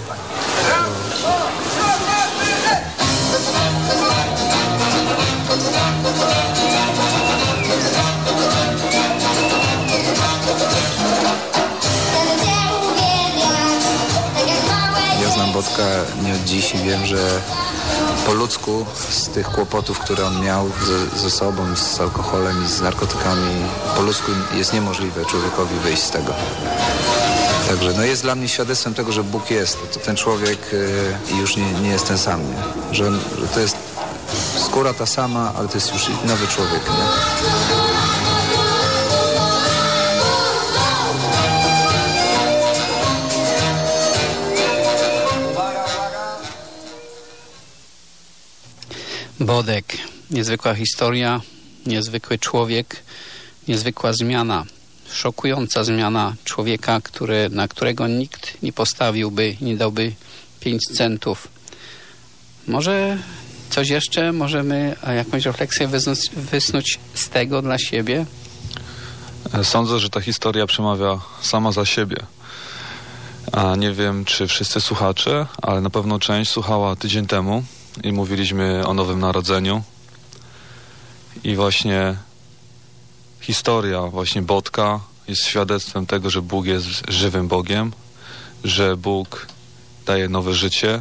Ja znam Bodka nie od dziś i wiem, że po ludzku z tych kłopotów, które on miał ze sobą, z alkoholem i z narkotykami, po ludzku jest niemożliwe człowiekowi wyjść z tego. Także jest dla mnie świadectwem tego, że Bóg jest. To ten człowiek już nie jest ten sam, nie? Że to jest skóra ta sama, ale to jest już nowy człowiek, nie? Bodek. Niezwykła historia, niezwykły człowiek, niezwykła zmiana. Szokująca zmiana człowieka, na którego nikt nie postawiłby, nie dałby 5 centów. Może coś jeszcze? Możemy jakąś refleksję wysnuć z tego dla siebie? Sądzę, że ta historia przemawia sama za siebie. A nie wiem, czy wszyscy słuchacze, ale na pewno część słuchała tydzień temu i mówiliśmy o Nowym Narodzeniu. I właśnie historia właśnie Bodka jest świadectwem tego, że Bóg jest żywym Bogiem, że Bóg daje nowe życie,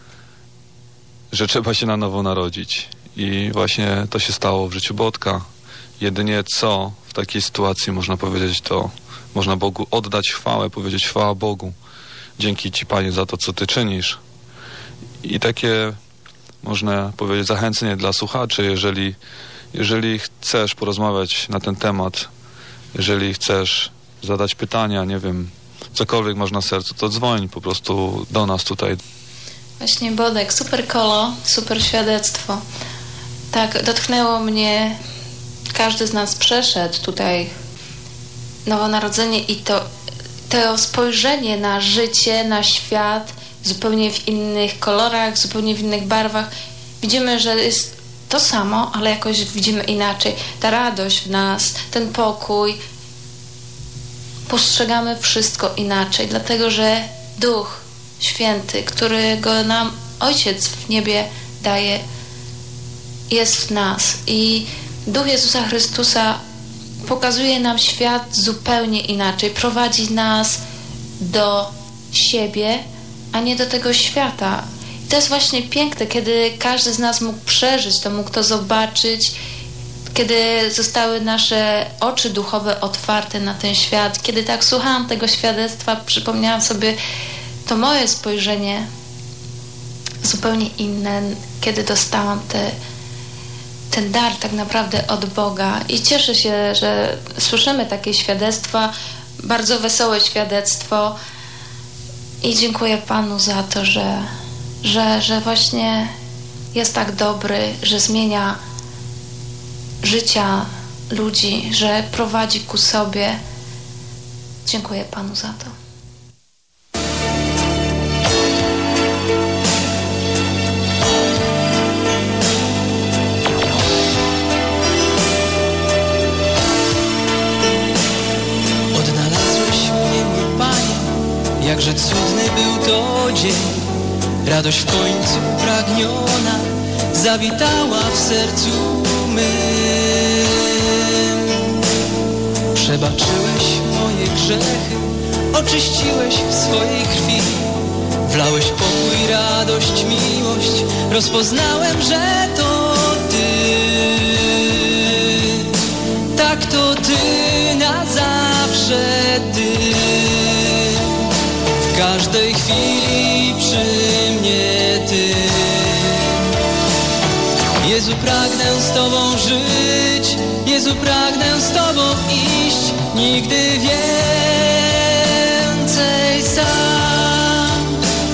że trzeba się na nowo narodzić. I właśnie to się stało w życiu Bodka. Jedynie co w takiej sytuacji można powiedzieć, to można Bogu oddać chwałę, powiedzieć chwała Bogu. Dzięki Ci, Panie, za to, co Ty czynisz. I takie, można powiedzieć, zachęcenie dla słuchaczy, jeżeli chcesz porozmawiać na ten temat, jeżeli chcesz zadać pytania, nie wiem, cokolwiek masz na sercu, to dzwoń po prostu do nas tutaj. Właśnie Bodek, super kolo, super świadectwo. Tak, dotknęło mnie, każdy z nas przeszedł tutaj nowonarodzenie i to spojrzenie na życie, na świat zupełnie w innych kolorach, zupełnie w innych barwach. Widzimy, że jest to samo, ale jakoś widzimy inaczej. Ta radość w nas, ten pokój. Postrzegamy wszystko inaczej, dlatego że Duch Święty, którego nam Ojciec w niebie daje, jest w nas. I Duch Jezusa Chrystusa pokazuje nam świat zupełnie inaczej. Prowadzi nas do siebie, a nie do tego świata. I to jest właśnie piękne, kiedy każdy z nas mógł przeżyć to, mógł to zobaczyć, kiedy zostały nasze oczy duchowe otwarte na ten świat. Kiedy tak słuchałam tego świadectwa, przypomniałam sobie to moje spojrzenie zupełnie inne, kiedy dostałam ten dar tak naprawdę od Boga. I cieszę się, że słyszymy takie świadectwa, bardzo wesołe świadectwo. I dziękuję Panu za to, że właśnie jest tak dobry, że zmienia życia ludzi, że prowadzi ku sobie. Dziękuję Panu za to. Odnalazłeś mnie, mój Panie, jakże cudny był to dzień. Radość w końcu pragniona zawitała w sercu mym. Przebaczyłeś moje grzechy, oczyściłeś w swojej krwi. Wlałeś pokój, radość, miłość, rozpoznałem, że to Ty. Tak to Ty, na zawsze Ty. W każdej chwili przy mnie Ty. Jezu, pragnę z Tobą żyć, Jezu, pragnę z Tobą iść, nigdy więcej sam.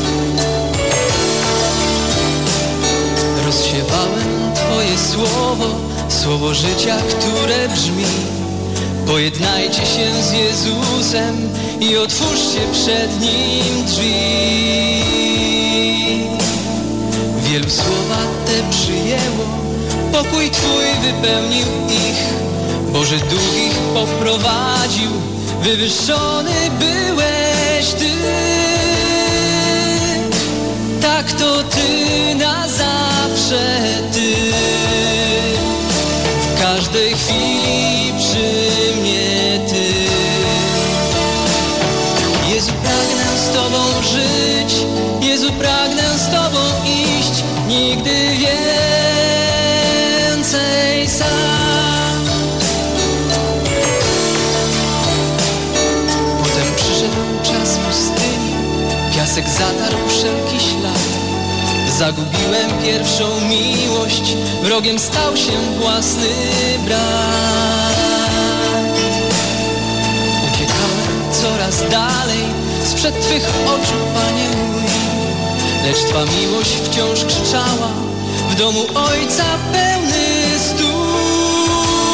Rozsiewałem Twoje słowo, słowo życia, które brzmi: pojednajcie się z Jezusem i otwórzcie przed Nim drzwi. Wielu słowa te przyjęło, pokój Twój wypełnił ich. Boży Duch ich poprowadził, wywyższony byłeś Ty. Tak to Ty, na zawsze Ty. W każdej chwili przy mnie Ty. Jezu, pragnę z Tobą żyć, Jezu, pragnę z Tobą iść, nigdy więcej sam. Potem przyszedł czas pustyni, piasek zatarł wszelki ślad. Zagubiłem pierwszą miłość, wrogiem stał się własny brat. Uciekałem coraz dalej sprzed Twych oczu, Panie mój, lecz Twa miłość wciąż krzyczała w domu Ojca pełny stół.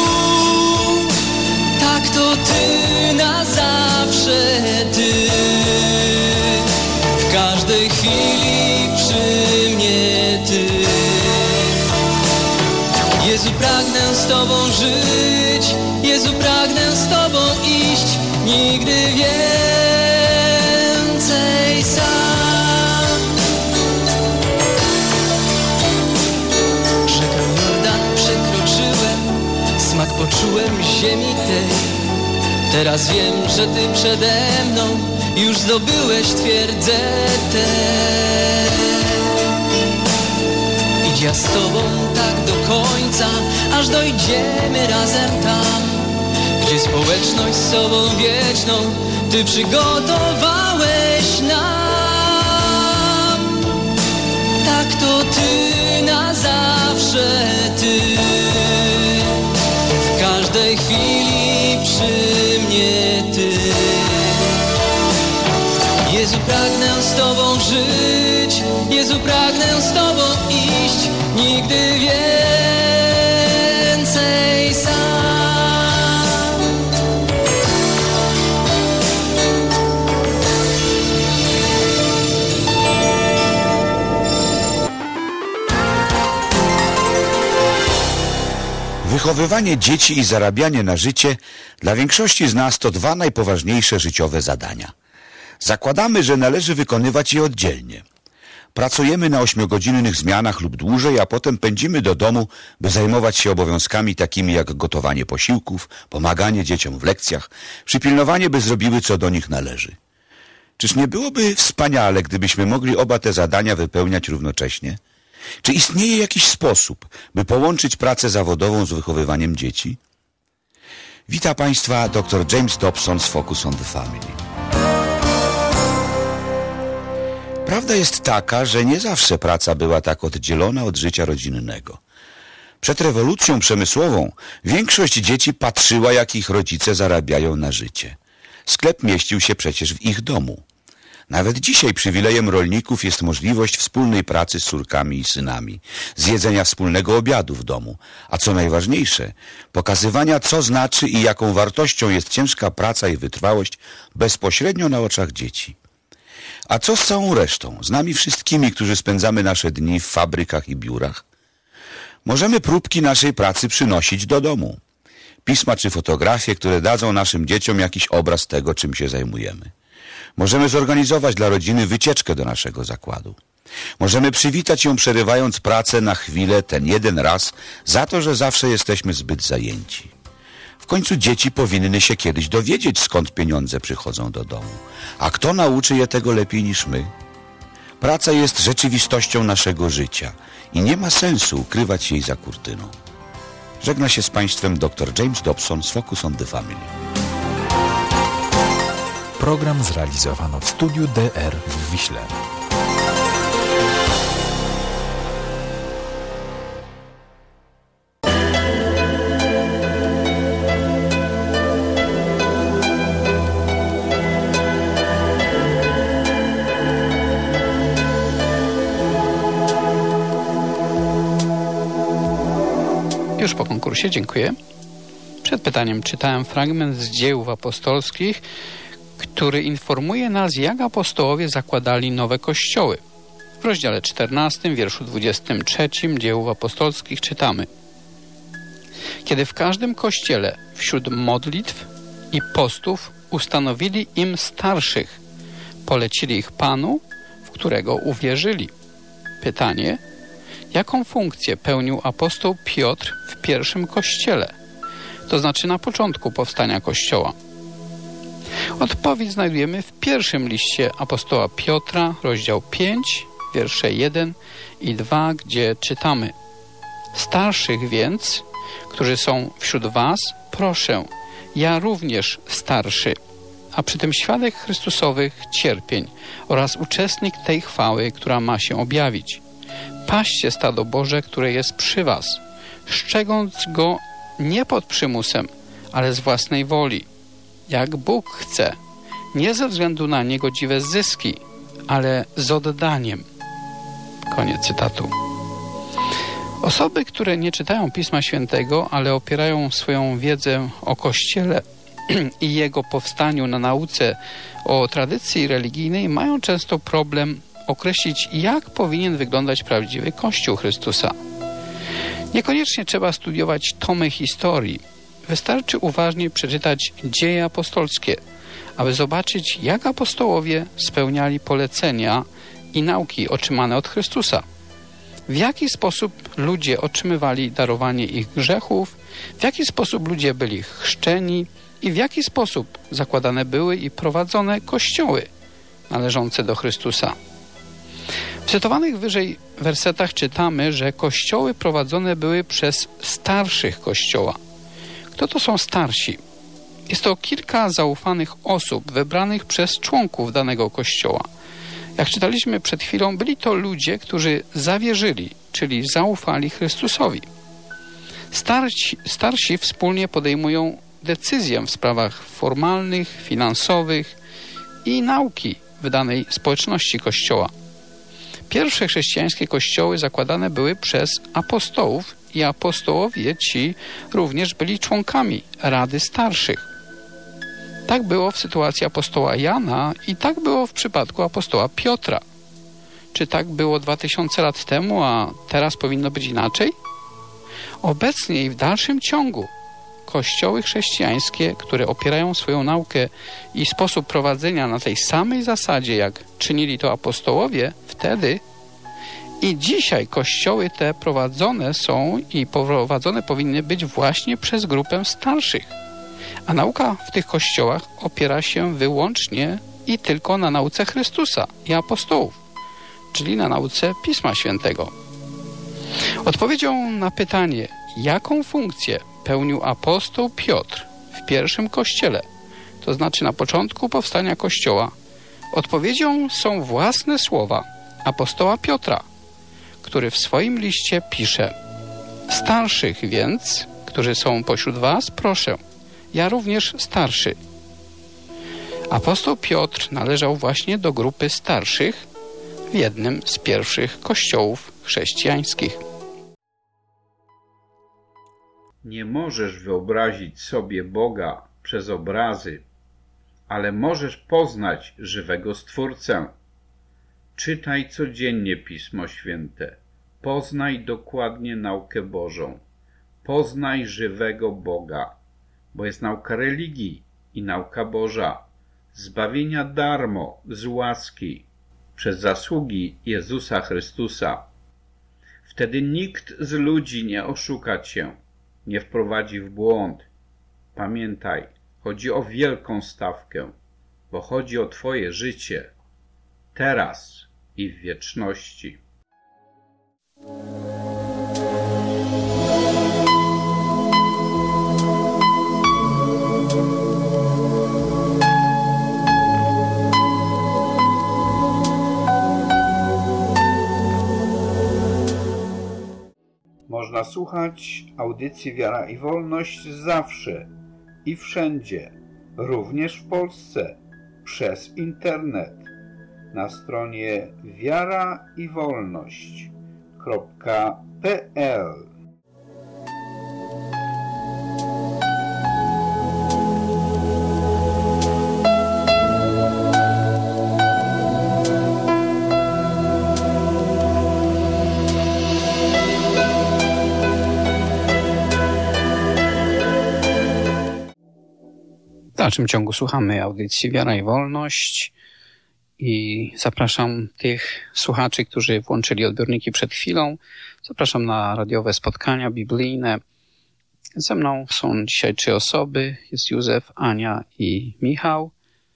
Tak to Ty, na zawsze Ty. W każdej chwili przy mnie Ty. Jezu, pragnę z Tobą żyć, Jezu, pragnę z Tobą iść, nigdy więcej sam. Rzekę Jordan przekroczyłem, smak poczułem ziemi tej. Teraz wiem, że Ty przede mną już zdobyłeś twierdzę tę. Idź ja z Tobą tak do końca, aż dojdziemy razem tam, gdzie społeczność z sobą wieczną Ty przygotowałeś nam. Tak to Ty, na zawsze Ty. W każdej chwili przy mnie Ty. Jezu, pragnę z Tobą żyć, Jezu, pragnę z Tobą iść, nigdy więcej sam. Wychowywanie dzieci i zarabianie na życie dla większości z nas to dwa najpoważniejsze życiowe zadania. Zakładamy, że należy wykonywać je oddzielnie. Pracujemy na 8-godzinnych zmianach lub dłużej, a potem pędzimy do domu, by zajmować się obowiązkami takimi jak gotowanie posiłków, pomaganie dzieciom w lekcjach, przypilnowanie, by zrobiły, co do nich należy. Czyż nie byłoby wspaniale, gdybyśmy mogli oba te zadania wypełniać równocześnie? Czy istnieje jakiś sposób, by połączyć pracę zawodową z wychowywaniem dzieci? Wita Państwa dr James Dobson z Focus on the Family. Prawda jest taka, że nie zawsze praca była tak oddzielona od życia rodzinnego. Przed rewolucją przemysłową większość dzieci patrzyła, jak ich rodzice zarabiają na życie. Sklep mieścił się przecież w ich domu. Nawet dzisiaj przywilejem rolników jest możliwość wspólnej pracy z córkami i synami, zjedzenia wspólnego obiadu w domu, a co najważniejsze, pokazywania, co znaczy i jaką wartością jest ciężka praca i wytrwałość bezpośrednio na oczach dzieci. A co z całą resztą, z nami wszystkimi, którzy spędzamy nasze dni w fabrykach i biurach? Możemy próbki naszej pracy przynosić do domu. Pisma czy fotografie, które dadzą naszym dzieciom jakiś obraz tego, czym się zajmujemy. Możemy zorganizować dla rodziny wycieczkę do naszego zakładu. Możemy przywitać ją, przerywając pracę na chwilę, ten jeden raz, za to, że zawsze jesteśmy zbyt zajęci. W końcu dzieci powinny się kiedyś dowiedzieć, skąd pieniądze przychodzą do domu. A kto nauczy je tego lepiej niż my? Praca jest rzeczywistością naszego życia i nie ma sensu ukrywać jej za kurtyną. Żegna się z Państwem dr James Dobson z Focus on the Family. Program zrealizowano w studiu DR w Wiśle. Już po konkursie, dziękuję. Przed pytaniem czytałem fragment z Dzieł apostolskich, który informuje nas, jak apostołowie zakładali nowe kościoły. W rozdziale 14, wierszu 23 Dzieł apostolskich czytamy: Kiedy w każdym kościele wśród modlitw i postów ustanowili im starszych, polecili ich Panu, w którego uwierzyli. Pytanie: jaką funkcję pełnił apostoł Piotr w pierwszym kościele, to znaczy na początku powstania Kościoła? Odpowiedź znajdujemy w pierwszym liście apostoła Piotra, rozdział 5, wiersze 1 i 2, gdzie czytamy: Starszych więc, którzy są wśród was, proszę, ja również starszy, a przy tym świadek Chrystusowych cierpień oraz uczestnik tej chwały, która ma się objawić. Paście stado Boże, które jest przy was, szczegąc go nie pod przymusem, ale z własnej woli, jak Bóg chce, nie ze względu na niegodziwe zyski, ale z oddaniem. Koniec cytatu. Osoby, które nie czytają Pisma Świętego, ale opierają swoją wiedzę o Kościele i jego powstaniu na nauce o tradycji religijnej, mają często problem określić, jak powinien wyglądać prawdziwy Kościół Chrystusa. Niekoniecznie trzeba studiować tomy historii. Wystarczy uważnie przeczytać dzieje apostolskie, aby zobaczyć, jak apostołowie spełniali polecenia i nauki otrzymane od Chrystusa. W jaki sposób ludzie otrzymywali darowanie ich grzechów, w jaki sposób ludzie byli chrzczeni i w jaki sposób zakładane były i prowadzone kościoły należące do Chrystusa. W cytowanych wyżej wersetach czytamy, że kościoły prowadzone były przez starszych Kościoła. Kto to są starsi? Jest to kilka zaufanych osób wybranych przez członków danego kościoła. Jak czytaliśmy przed chwilą, byli to ludzie, którzy zawierzyli, czyli zaufali Chrystusowi. Starsi wspólnie podejmują decyzje w sprawach formalnych, finansowych i nauki w danej społeczności Kościoła. Pierwsze chrześcijańskie kościoły zakładane były przez apostołów i apostołowie ci również byli członkami Rady Starszych. Tak było w sytuacji apostoła Jana i tak było w przypadku apostoła Piotra. Czy tak było 2000 lat temu, a teraz powinno być inaczej? Obecnie i w dalszym ciągu kościoły chrześcijańskie, które opierają swoją naukę i sposób prowadzenia na tej samej zasadzie, jak czynili to apostołowie wtedy, i dzisiaj kościoły te prowadzone są i prowadzone powinny być właśnie przez grupę starszych. A nauka w tych kościołach opiera się wyłącznie i tylko na nauce Chrystusa i apostołów, czyli na nauce Pisma Świętego. Odpowiedzią na pytanie, jaką funkcję pełnił apostoł Piotr w pierwszym kościele, to znaczy na początku powstania Kościoła, odpowiedzią są własne słowa apostoła Piotra, który w swoim liście pisze: Starszych więc, którzy są pośród was, proszę, ja również starszy. Apostoł Piotr należał właśnie do grupy starszych w jednym z pierwszych kościołów chrześcijańskich. Nie możesz wyobrazić sobie Boga przez obrazy, ale możesz poznać żywego Stwórcę. Czytaj codziennie Pismo Święte. Poznaj dokładnie naukę Bożą. Poznaj żywego Boga, bo jest nauka religii i nauka Boża, zbawienia darmo, z łaski, przez zasługi Jezusa Chrystusa. Wtedy nikt z ludzi nie oszuka cię, nie wprowadzi w błąd. Pamiętaj, chodzi o wielką stawkę, bo chodzi o twoje życie, teraz i w wieczności. Można słuchać audycji Wiara i Wolność zawsze i wszędzie, również w Polsce, przez internet, na stronie wiaraiwolność.pl. W dalszym ciągu słuchamy audycji Wiara i Wolność i zapraszam tych słuchaczy, którzy włączyli odbiorniki przed chwilą. Zapraszam na radiowe spotkania biblijne. Ze mną są dzisiaj 3 osoby. Jest Józef, Ania i Michał.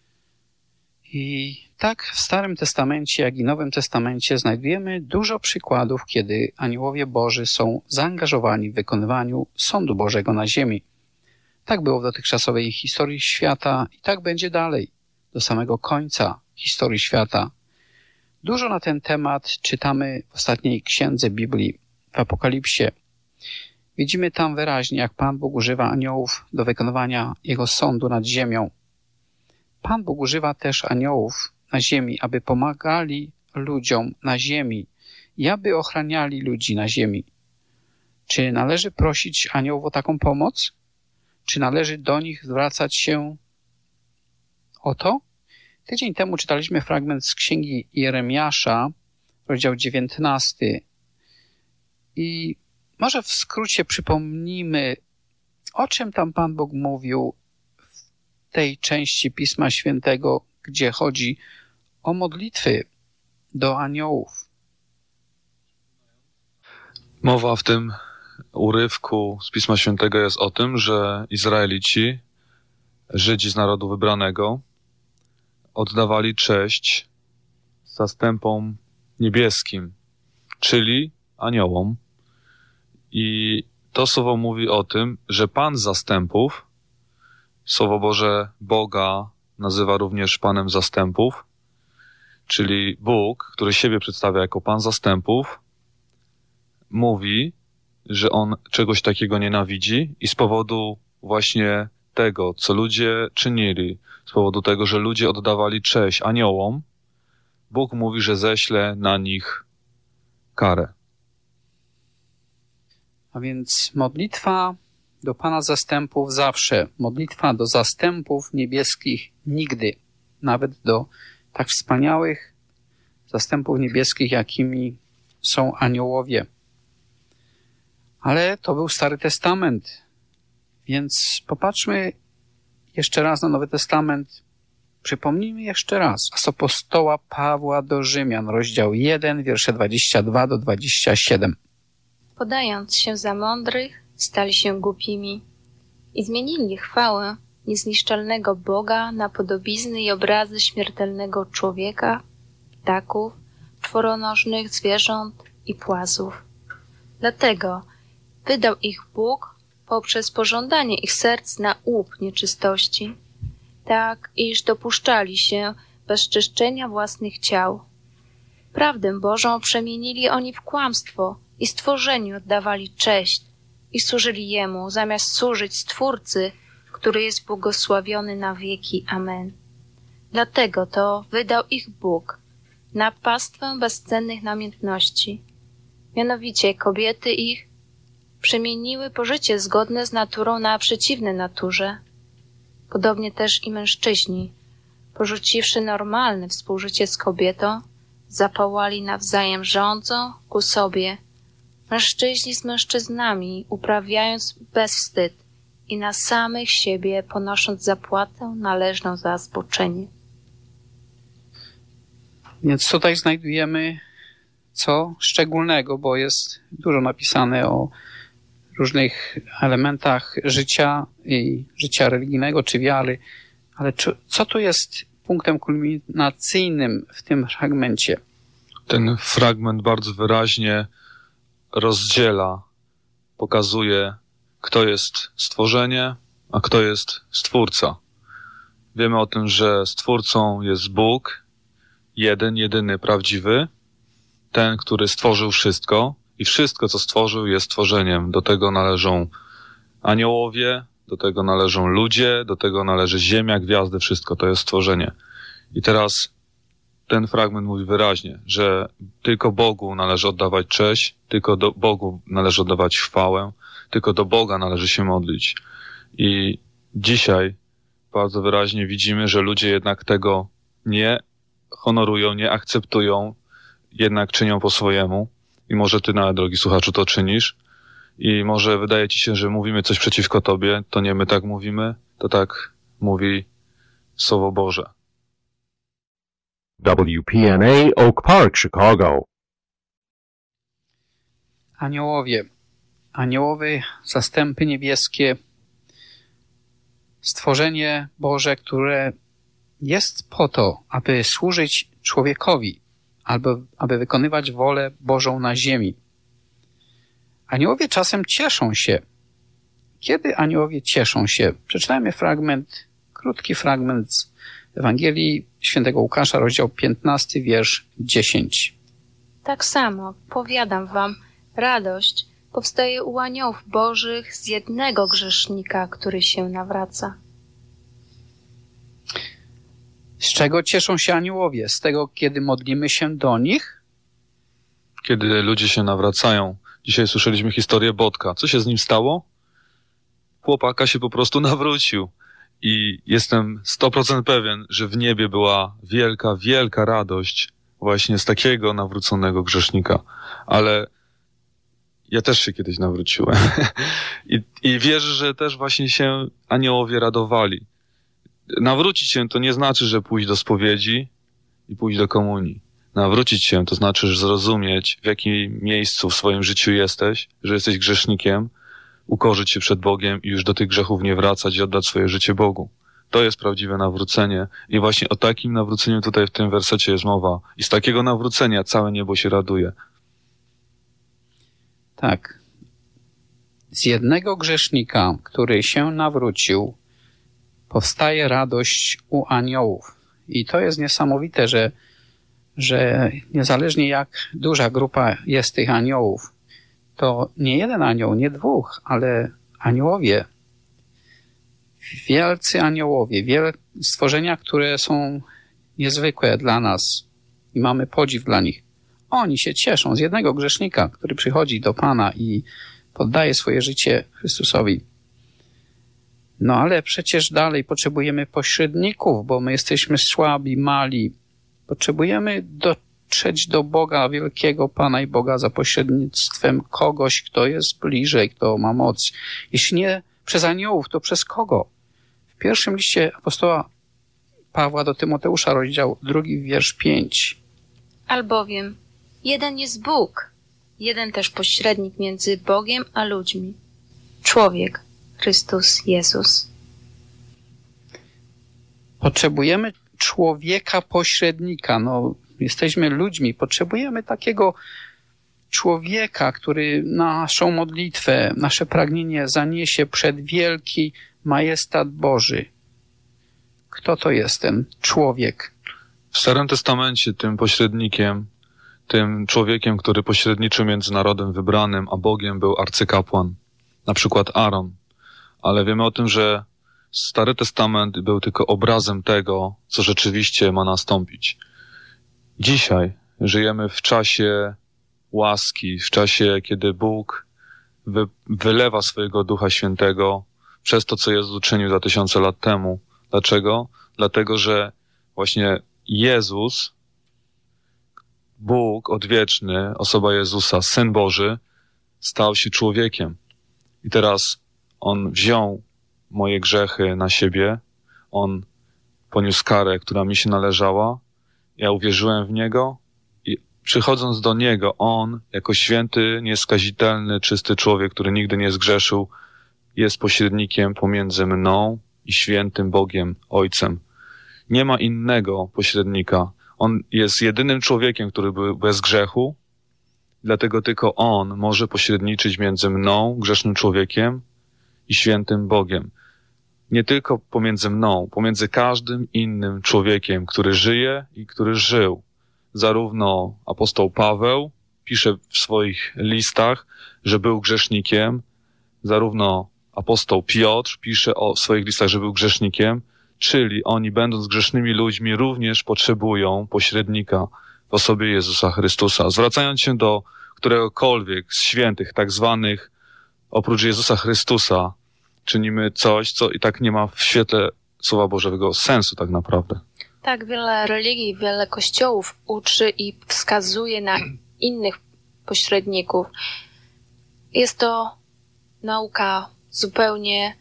I tak w Starym Testamencie, jak i Nowym Testamencie znajdujemy dużo przykładów, kiedy aniołowie Boży są zaangażowani w wykonywaniu sądu Bożego na ziemi. Tak było w dotychczasowej historii świata i tak będzie dalej, do samego końca historii świata. Dużo na ten temat czytamy w ostatniej księdze Biblii, w Apokalipsie. Widzimy tam wyraźnie, jak Pan Bóg używa aniołów do wykonywania Jego sądu nad ziemią. Pan Bóg używa też aniołów na ziemi, aby pomagali ludziom na ziemi i aby ochraniali ludzi na ziemi. Czy należy prosić aniołów o taką pomoc? Czy należy do nich zwracać się o to? Tydzień temu czytaliśmy fragment z księgi Jeremiasza, rozdział 19. I może w skrócie przypomnijmy, o czym tam Pan Bóg mówił w tej części Pisma Świętego, gdzie chodzi o modlitwy do aniołów. Mowa w tym urywku z Pisma Świętego jest o tym, że Izraelici, Żydzi z narodu wybranego, oddawali cześć zastępom niebieskim, czyli aniołom. I to słowo mówi o tym, że Pan zastępów, Słowo Boże Boga nazywa również Panem zastępów, czyli Bóg, który siebie przedstawia jako Pan zastępów, mówi, że On czegoś takiego nienawidzi i z powodu właśnie tego, co ludzie czynili, z powodu tego, że ludzie oddawali cześć aniołom, Bóg mówi, że ześle na nich karę. A więc modlitwa do Pana zastępów zawsze, modlitwa do zastępów niebieskich nigdy, nawet do tak wspaniałych zastępów niebieskich, jakimi są aniołowie. Ale to był Stary Testament, więc popatrzmy jeszcze raz na Nowy Testament. Przypomnijmy jeszcze raz z apostoła Pawła do Rzymian, rozdział 1, wiersze 22 do 27. Podając się za mądrych, stali się głupimi i zmienili chwałę niezniszczalnego Boga na podobizny i obrazy śmiertelnego człowieka, ptaków, czworonożnych zwierząt i płazów. Dlatego wydał ich Bóg poprzez pożądanie ich serc na łup nieczystości, tak iż dopuszczali się bezczyszczenia własnych ciał. Prawdę Bożą przemienili oni w kłamstwo i stworzeniu oddawali cześć i służyli Jemu, zamiast służyć Stwórcy, który jest błogosławiony na wieki. Amen. Dlatego to wydał ich Bóg na pastwę bezcennych namiętności. Mianowicie kobiety ich przemieniły pożycie zgodne z naturą na przeciwne naturze. Podobnie też i mężczyźni, porzuciwszy normalne współżycie z kobietą, zapałali nawzajem żądzą ku sobie, mężczyźni z mężczyznami, uprawiając bezwstyd i na samych siebie ponosząc zapłatę należną za zboczenie. Więc tutaj znajdujemy co szczególnego, bo jest dużo napisane o różnych elementach życia i życia religijnego czy wiary, ale co tu jest punktem kulminacyjnym w tym fragmencie? Ten fragment bardzo wyraźnie rozdziela, pokazuje, kto jest stworzenie, a kto jest Stwórca. Wiemy o tym, że Stwórcą jest Bóg, jeden, jedyny, prawdziwy, ten, który stworzył wszystko i wszystko, co stworzył, jest stworzeniem. Do tego należą aniołowie, do tego należą ludzie, do tego należy ziemia, gwiazdy, wszystko to jest stworzenie. I teraz ten fragment mówi wyraźnie, że tylko Bogu należy oddawać cześć, tylko do Bogu należy oddawać chwałę, tylko do Boga należy się modlić. I dzisiaj bardzo wyraźnie widzimy, że ludzie jednak tego nie honorują, nie akceptują, jednak czynią po swojemu. I może ty nawet, drogi słuchaczu, to czynisz. I może wydaje ci się, że mówimy coś przeciwko tobie. To nie my tak mówimy, to tak mówi Słowo Boże. WPNA Oak Park, Chicago. Aniołowie, aniołowie, zastępy niebieskie, stworzenie Boże, które jest po to, aby służyć człowiekowi, albo aby wykonywać wolę Bożą na ziemi. Aniołowie czasem cieszą się. Kiedy aniołowie cieszą się? Przeczytajmy fragment, krótki fragment z Ewangelii Świętego Łukasza, rozdział 15, wiersz 10. Tak samo, powiadam wam, radość powstaje u aniołów bożych z jednego grzesznika, który się nawraca. Z czego cieszą się aniołowie? Z tego, kiedy modlimy się do nich? Kiedy ludzie się nawracają. Dzisiaj słyszeliśmy historię Bodka. Co się z nim stało? Chłopaka się po prostu nawrócił. I jestem 100% pewien, że w niebie była wielka, wielka radość właśnie z takiego nawróconego grzesznika. Ale ja też się kiedyś nawróciłem. I wierzę, że też właśnie się aniołowie radowali. Nawrócić się to nie znaczy, że pójść do spowiedzi i pójść do komunii. Nawrócić się to znaczy że zrozumieć, w jakim miejscu w swoim życiu jesteś, że jesteś grzesznikiem, ukorzyć się przed Bogiem i już do tych grzechów nie wracać i oddać swoje życie Bogu. To jest prawdziwe nawrócenie i właśnie o takim nawróceniu tutaj w tym wersecie jest mowa. I z takiego nawrócenia całe niebo się raduje. Tak. Z jednego grzesznika, który się nawrócił, powstaje radość u aniołów. I to jest niesamowite, że niezależnie jak duża grupa jest tych aniołów, to nie jeden anioł, nie dwóch, ale aniołowie, wielcy aniołowie, stworzenia, które są niezwykłe dla nas i mamy podziw dla nich. Oni się cieszą z jednego grzesznika, który przychodzi do Pana i poddaje swoje życie Chrystusowi. No ale przecież dalej potrzebujemy pośredników, bo my jesteśmy słabi, mali. Potrzebujemy dotrzeć do Boga, wielkiego Pana i Boga za pośrednictwem kogoś, kto jest bliżej, kto ma moc. Jeśli nie przez aniołów, to przez kogo? W pierwszym liście apostoła Pawła do Tymoteusza, rozdział 2, wiersz 5. Albowiem jeden jest Bóg, jeden też pośrednik między Bogiem a ludźmi. Człowiek, Chrystus Jezus. Potrzebujemy człowieka pośrednika. No, jesteśmy ludźmi. Potrzebujemy takiego człowieka, który naszą modlitwę, nasze pragnienie zaniesie przed wielki majestat Boży. Kto to jest ten człowiek? W Starym Testamencie tym pośrednikiem, tym człowiekiem, który pośredniczył między narodem wybranym a Bogiem, był arcykapłan. Na przykład Aaron. Ale wiemy o tym, że Stary Testament był tylko obrazem tego, co rzeczywiście ma nastąpić. Dzisiaj żyjemy w czasie łaski, w czasie, kiedy Bóg wylewa swojego Ducha Świętego przez to, co Jezus uczynił 2000 lat temu. Dlaczego? Dlatego, że właśnie Jezus, Bóg odwieczny, osoba Jezusa, Syn Boży, stał się człowiekiem. I teraz On wziął moje grzechy na siebie, On poniósł karę, która mi się należała, ja uwierzyłem w Niego i przychodząc do Niego, On, jako święty, nieskazitelny, czysty człowiek, który nigdy nie zgrzeszył, jest pośrednikiem pomiędzy mną i świętym Bogiem, Ojcem. Nie ma innego pośrednika. On jest jedynym człowiekiem, który był bez grzechu, dlatego tylko On może pośredniczyć między mną, grzesznym człowiekiem, i świętym Bogiem. Nie tylko pomiędzy mną, pomiędzy każdym innym człowiekiem, który żyje i który żył. Zarówno apostoł Paweł pisze w swoich listach, że był grzesznikiem, zarówno apostoł Piotr pisze w swoich listach, że był grzesznikiem, czyli oni, będąc grzesznymi ludźmi, również potrzebują pośrednika w osobie Jezusa Chrystusa. Zwracając się do któregokolwiek z świętych, tak zwanych, oprócz Jezusa Chrystusa, czynimy coś, co i tak nie ma w świetle Słowa Bożego sensu tak naprawdę. Tak, wiele religii, wiele kościołów uczy i wskazuje na innych pośredników. Jest to nauka zupełnie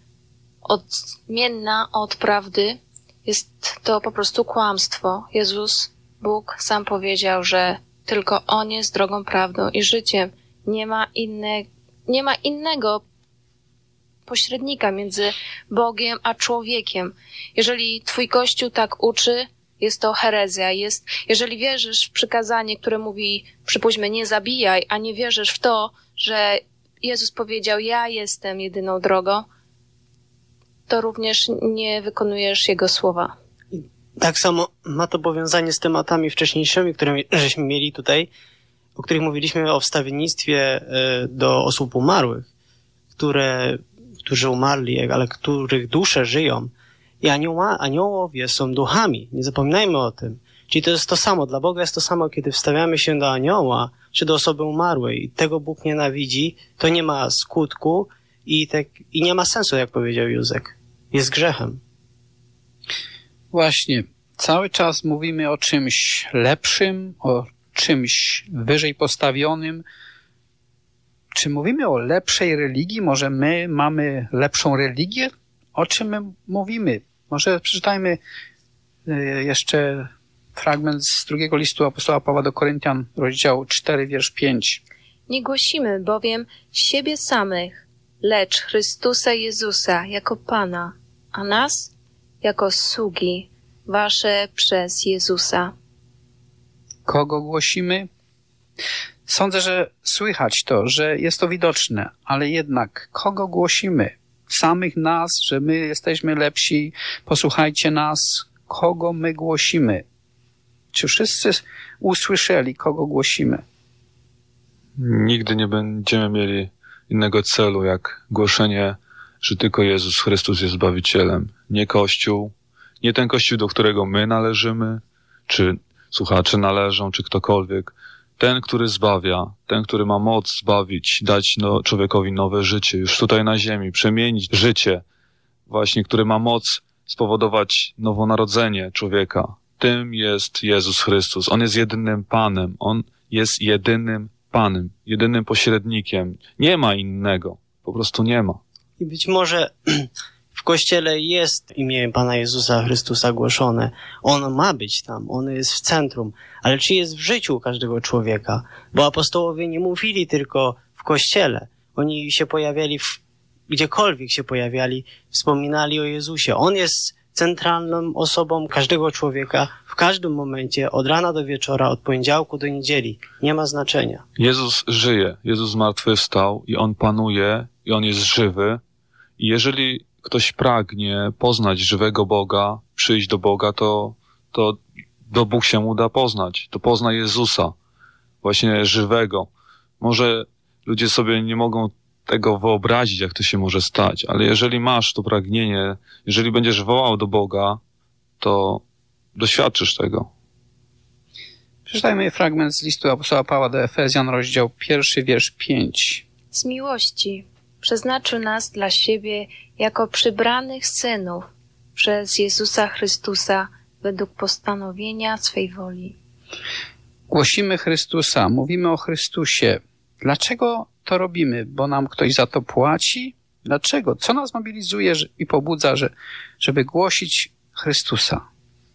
odmienna od prawdy. Jest to po prostu kłamstwo. Jezus, Bóg sam powiedział, że tylko On jest drogą, prawdą i życiem. Nie ma innego pośrednika między Bogiem a człowiekiem. Jeżeli twój Kościół tak uczy, jest to herezja. Jeżeli wierzysz w przykazanie, które mówi, przypuśćmy, nie zabijaj, a nie wierzysz w to, że Jezus powiedział, ja jestem jedyną drogą, to również nie wykonujesz Jego słowa. Tak samo ma to powiązanie z tematami wcześniejszymi, które żeśmy mieli tutaj, o których mówiliśmy o wstawiennictwie do osób umarłych, którzy umarli, ale których dusze żyją. I aniołowie są duchami. Nie zapominajmy o tym. Czyli to jest to samo. Dla Boga jest to samo, kiedy wstawiamy się do anioła, czy do osoby umarłej. I tego Bóg nienawidzi. To nie ma skutku i nie ma sensu, jak powiedział Józek. Jest grzechem. Właśnie. Cały czas mówimy o czymś lepszym, o czymś wyżej postawionym. Czy mówimy o lepszej religii? Może my mamy lepszą religię? O czym my mówimy? Może przeczytajmy jeszcze fragment z 2 listu apostoła Pawła do Koryntian, rozdział 4, wiersz 5. Nie głosimy bowiem siebie samych, lecz Chrystusa Jezusa jako Pana, a nas jako sługi wasze przez Jezusa. Kogo głosimy? Sądzę, że słychać to, że jest to widoczne, ale jednak kogo głosimy? Samych nas, że my jesteśmy lepsi, posłuchajcie nas, kogo my głosimy? Czy wszyscy usłyszeli, kogo głosimy? Nigdy nie będziemy mieli innego celu, jak głoszenie, że tylko Jezus Chrystus jest Zbawicielem. Nie Kościół, nie ten Kościół, do którego my należymy, czy słuchacze należą, czy ktokolwiek. Ten, który zbawia, ten, który ma moc zbawić, dać człowiekowi nowe życie, już tutaj na ziemi, przemienić życie, właśnie, który ma moc spowodować nowonarodzenie człowieka. Tym jest Jezus Chrystus. On jest jedynym Panem. On jest jedynym Panem, jedynym pośrednikiem. Nie ma innego. Po prostu nie ma. I być może w Kościele jest imię Pana Jezusa Chrystusa głoszone. On ma być tam, on jest w centrum. Ale czy jest w życiu każdego człowieka? Bo apostołowie nie mówili tylko w Kościele. Oni się pojawiali, gdziekolwiek się pojawiali, wspominali o Jezusie. On jest centralną osobą każdego człowieka w każdym momencie, od rana do wieczora, od poniedziałku do niedzieli. Nie ma znaczenia. Jezus żyje, Jezus zmartwychwstał i On panuje i On jest żywy. I jeżeli ktoś pragnie poznać żywego Boga, przyjść do Boga, to Bóg się uda poznać. To pozna Jezusa, właśnie żywego. Może ludzie sobie nie mogą tego wyobrazić, jak to się może stać, ale jeżeli masz to pragnienie, jeżeli będziesz wołał do Boga, to doświadczysz tego. Przeczytajmy fragment z listu apostoła Pawła do Efezjan, rozdział 1, wiersz 5. Z miłości przeznaczył nas dla siebie jako przybranych synów przez Jezusa Chrystusa według postanowienia swej woli. Głosimy Chrystusa, mówimy o Chrystusie. Dlaczego to robimy? Bo nam ktoś za to płaci? Dlaczego? Co nas mobilizuje i pobudza, żeby głosić Chrystusa?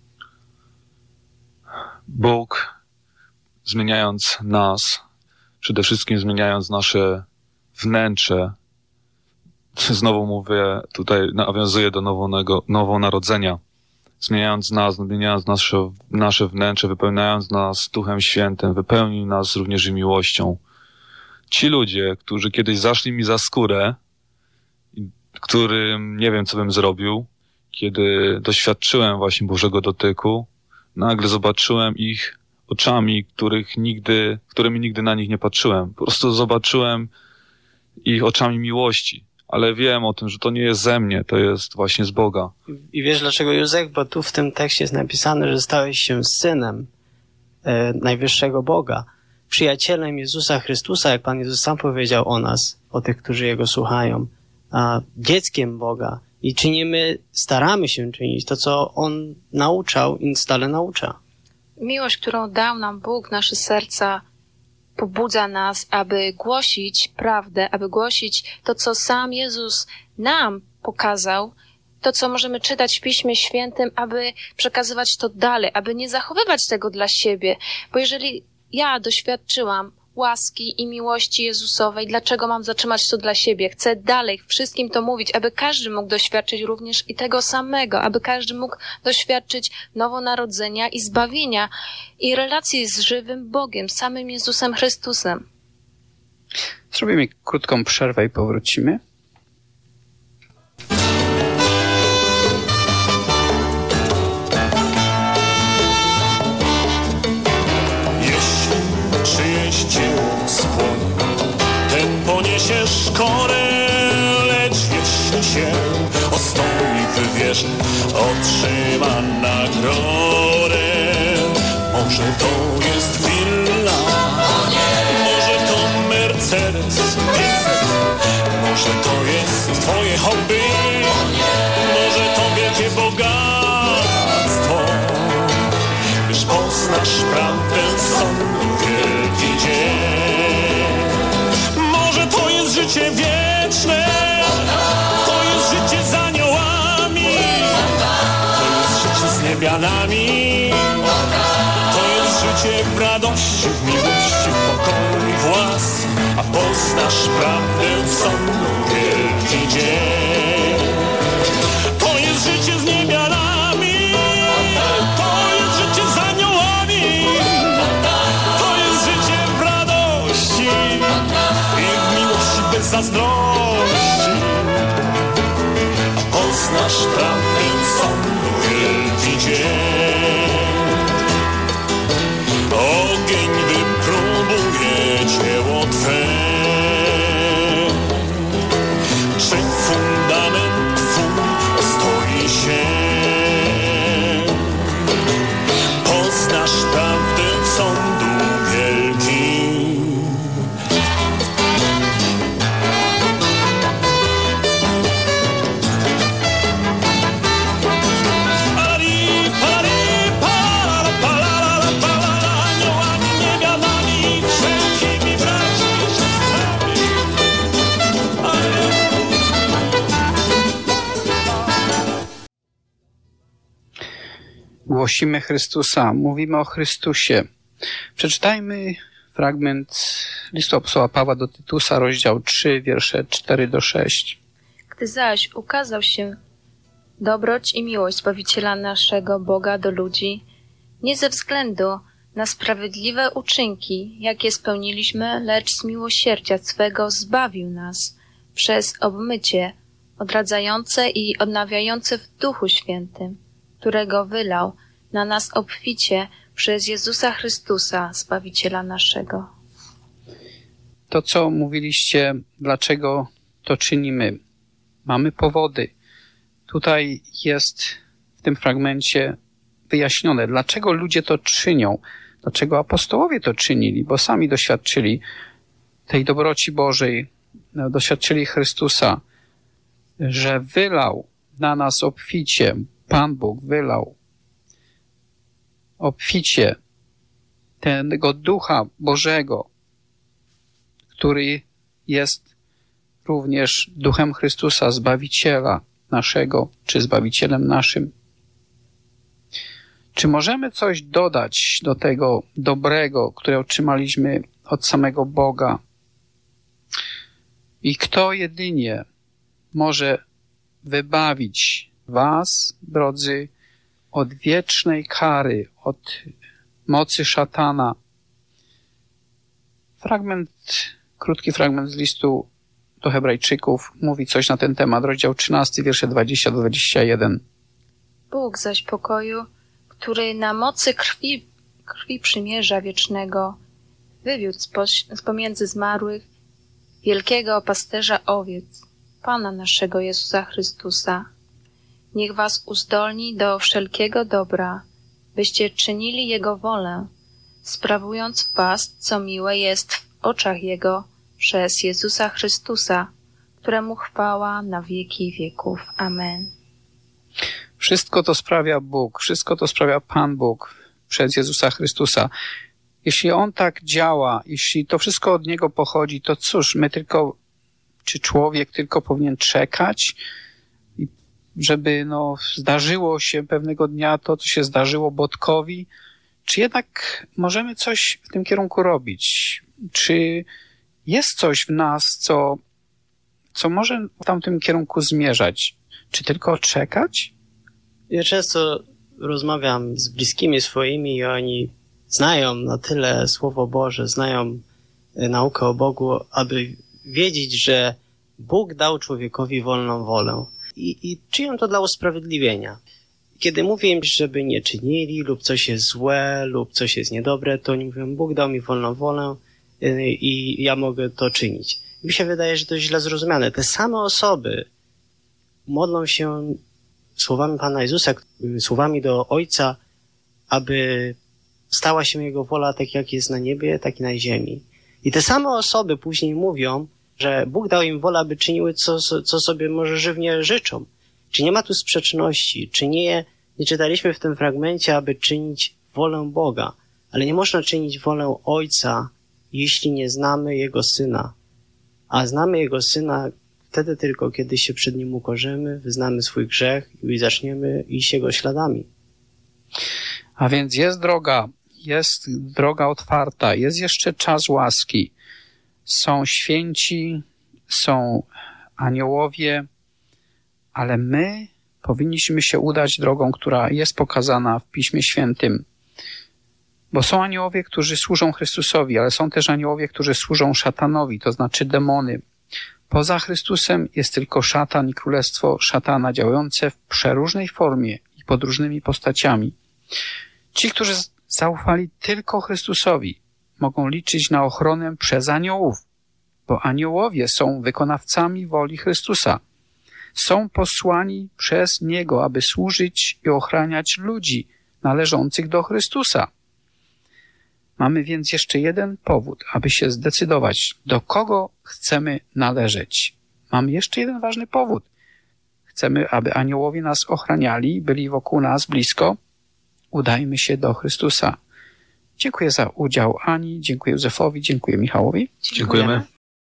Bóg, zmieniając nas, przede wszystkim zmieniając nasze wnętrze, znowu mówię, tutaj nawiązuję do nowonarodzenia, zmieniając nas, zmieniając nasze wnętrze, wypełniając nas Duchem Świętym, wypełnił nas również i miłością. Ci ludzie, którzy kiedyś zaszli mi za skórę, którym nie wiem, co bym zrobił, kiedy doświadczyłem właśnie Bożego dotyku, nagle zobaczyłem ich oczami, którymi nigdy na nich nie patrzyłem. Po prostu zobaczyłem ich oczami miłości. Ale wiem o tym, że to nie jest ze mnie, to jest właśnie z Boga. I wiesz dlaczego, Józef? Bo tu w tym tekście jest napisane, że stałeś się synem najwyższego Boga, przyjacielem Jezusa Chrystusa, jak Pan Jezus sam powiedział o nas, o tych, którzy Jego słuchają, a dzieckiem Boga. I staramy się czynić to, co On nauczał i stale naucza. Miłość, którą dał nam Bóg, nasze serca pobudza nas, aby głosić prawdę, aby głosić to, co sam Jezus nam pokazał, to, co możemy czytać w Piśmie Świętym, aby przekazywać to dalej, aby nie zachowywać tego dla siebie. Bo jeżeli ja doświadczyłam łaski i miłości Jezusowej, dlaczego mam zatrzymać to dla siebie? Chcę dalej wszystkim to mówić, aby każdy mógł doświadczyć również i tego samego, aby każdy mógł doświadczyć nowonarodzenia i zbawienia i relacji z żywym Bogiem, samym Jezusem Chrystusem. Zrobimy krótką przerwę i powrócimy. Poniesie szkorę, lecz jeśli się ostoi w wierze, otrzyma nagrodę. Może to jest willa, może to Mercedes 500, może to jest twoje hobby, może to wielkie bogactwo. Gdyż poznasz prawdę, są wielki dzień. Życie wieczne, to jest życie z aniołami, to jest życie z niebianami, to jest życie w radości, w miłości, w pokoju i w łasce, a poznasz prawdę w sądu wielki dzień. To jest życie z niebianami, to jest życie z aniołami, to jest życie w radości i w miłości bez zazdrości. Poznasz prawdę sądu wielki dzień. Ogień wypróbuje dzieło Twe. Czy fundament Twój stoi się? Poznasz prawdę sądu wielki. Głosimy Chrystusa, mówimy o Chrystusie. Przeczytajmy fragment listu apostoła Pawła do Tytusa, rozdział 3, wiersze 4-6. Gdy zaś ukazał się dobroć i miłość Zbawiciela naszego Boga do ludzi, nie ze względu na sprawiedliwe uczynki, jakie spełniliśmy, lecz z miłosierdzia swego zbawił nas przez obmycie odradzające i odnawiające w Duchu Świętym, którego wylał na nas obficie przez Jezusa Chrystusa, Zbawiciela naszego. to, co mówiliście, dlaczego to czynimy. Mamy powody. Tutaj jest w tym fragmencie wyjaśnione, dlaczego ludzie to czynią, dlaczego apostołowie to czynili, bo sami doświadczyli tej dobroci Bożej, doświadczyli Chrystusa, że wylał na nas obficie, Pan Bóg wylał obficie tego Ducha Bożego, który jest również Duchem Chrystusa, Zbawiciela naszego, czy Zbawicielem naszym. Czy możemy coś dodać do tego dobrego, które otrzymaliśmy od samego Boga? I kto jedynie może wybawić was, drodzy, od wiecznej kary, od mocy szatana? Krótki fragment z listu do Hebrajczyków mówi coś na ten temat. Rozdział 13, wiersze 20-21. Bóg zaś pokoju, który na mocy krwi przymierza wiecznego wywiódł z pomiędzy zmarłych wielkiego pasterza owiec, Pana naszego Jezusa Chrystusa. Niech was uzdolni do wszelkiego dobra, byście czynili Jego wolę, sprawując w was, co miłe jest w oczach Jego, przez Jezusa Chrystusa, któremu chwała na wieki wieków. Amen. Wszystko to sprawia Bóg, wszystko to sprawia Pan Bóg przez Jezusa Chrystusa. Jeśli On tak działa, jeśli to wszystko od Niego pochodzi, to cóż, czy człowiek tylko powinien czekać, żeby zdarzyło się pewnego dnia to, co się zdarzyło Bodkowi, czy jednak możemy coś w tym kierunku robić? Czy jest coś w nas, co może w tamtym kierunku zmierzać? Czy tylko czekać? Ja często rozmawiam z bliskimi swoimi i oni znają na tyle Słowo Boże, znają naukę o Bogu, aby wiedzieć, że Bóg dał człowiekowi wolną wolę. I czynią to dla usprawiedliwienia. Kiedy mówię im, żeby nie czynili lub coś jest złe lub coś jest niedobre, to oni mówią, Bóg dał mi wolną wolę i ja mogę to czynić. Mi się wydaje, że to jest źle zrozumiane. Te same osoby modlą się słowami Pana Jezusa, słowami do Ojca, aby stała się Jego wola tak jak jest na niebie, tak i na ziemi. I te same osoby później mówią, że Bóg dał im wolę, aby czyniły, co sobie może żywnie życzą. Czy nie ma tu sprzeczności? Czy nie czytaliśmy w tym fragmencie, aby czynić wolę Boga? Ale nie można czynić wolę Ojca, jeśli nie znamy Jego Syna. A znamy Jego Syna wtedy tylko, kiedy się przed Nim ukorzymy, wyznamy swój grzech i zaczniemy iść Jego śladami. A więc jest droga otwarta, jest jeszcze czas łaski. Są święci, są aniołowie, ale my powinniśmy się udać drogą, która jest pokazana w Piśmie Świętym. Bo są aniołowie, którzy służą Chrystusowi, ale są też aniołowie, którzy służą szatanowi, to znaczy demony. Poza Chrystusem jest tylko szatan i królestwo szatana działające w przeróżnej formie i pod różnymi postaciami. Ci, którzy zaufali tylko Chrystusowi, mogą liczyć na ochronę przez aniołów, bo aniołowie są wykonawcami woli Chrystusa. Są posłani przez Niego, aby służyć i ochraniać ludzi należących do Chrystusa. Mamy więc jeszcze jeden powód, aby się zdecydować, do kogo chcemy należeć. Mamy jeszcze jeden ważny powód. Chcemy, aby aniołowie nas ochraniali, byli wokół nas blisko. Udajmy się do Chrystusa. Dziękuję za udział Ani, dziękuję Józefowi, dziękuję Michałowi. Dziękujemy.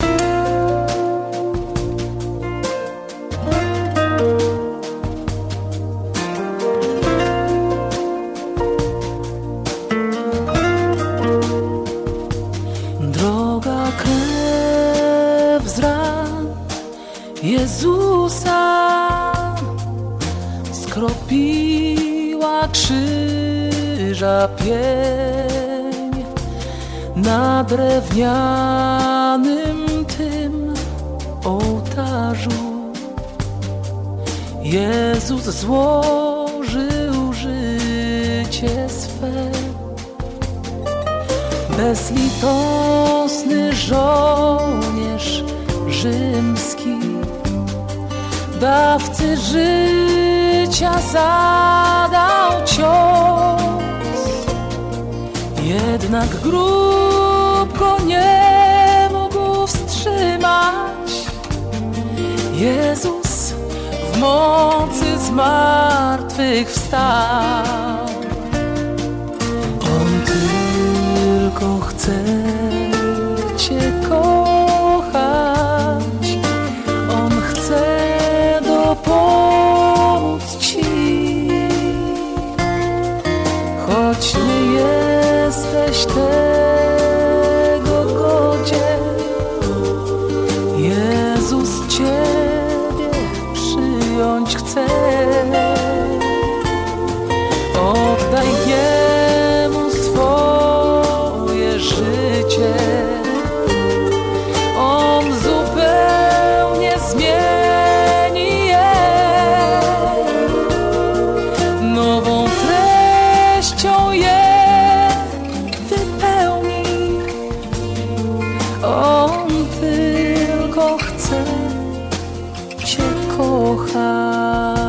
Droga krew z ran Jezusa skropiła krzyża pień na drewnianym tym ołtarzu. Jezus złożył życie swe, bezlitosny żołnierz rzymski, dawcy życia zadał cios, jednak grób go nie mógł wstrzymać. Jezus w mocy zmartwychwstał. On tylko chce Cię kochać, On chce dopomóc Ci, choć nie jesteś tego godzien. Jezus Ciebie przyjąć chce. Oddaj Jemu swoje życie, On zupełnie zmieni je, nową treścią je wypełni. On tylko chce Cię kochać.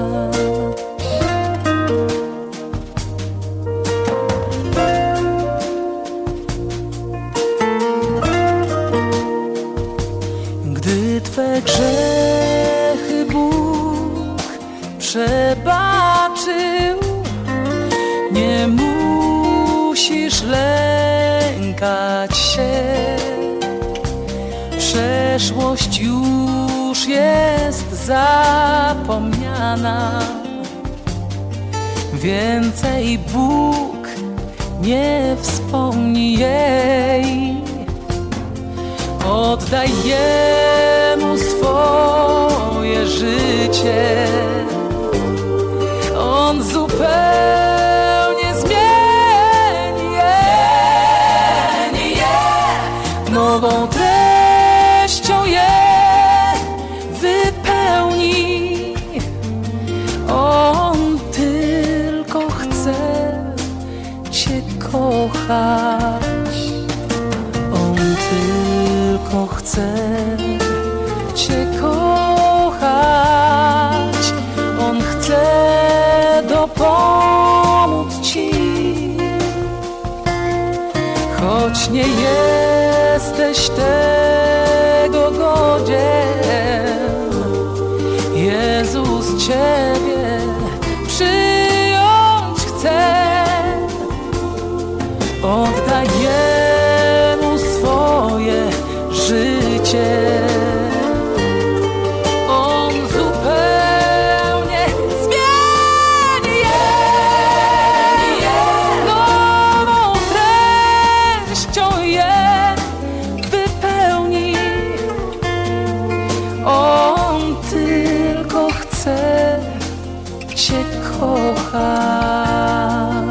Gdy Twe grzechy Bóg przebaczył, nie musisz lękać się. Przeszłość już jest zapomniana. Więcej Bóg nie wspomni jej. Oddaj Jemu swoje życie, On zupełnie zmieni je, nową treścią je wypełni. On tylko chce Cię kochać. On tylko chce Cię kochać. On chce dopomóc Ci, choć nie jesteś tego godzien. Jezus Ciebie przyjąć chce. Oddaj Jemu swoje życie, On zupełnie zmieni je, nową treścią je wypełni. On tylko chce Cię kochać.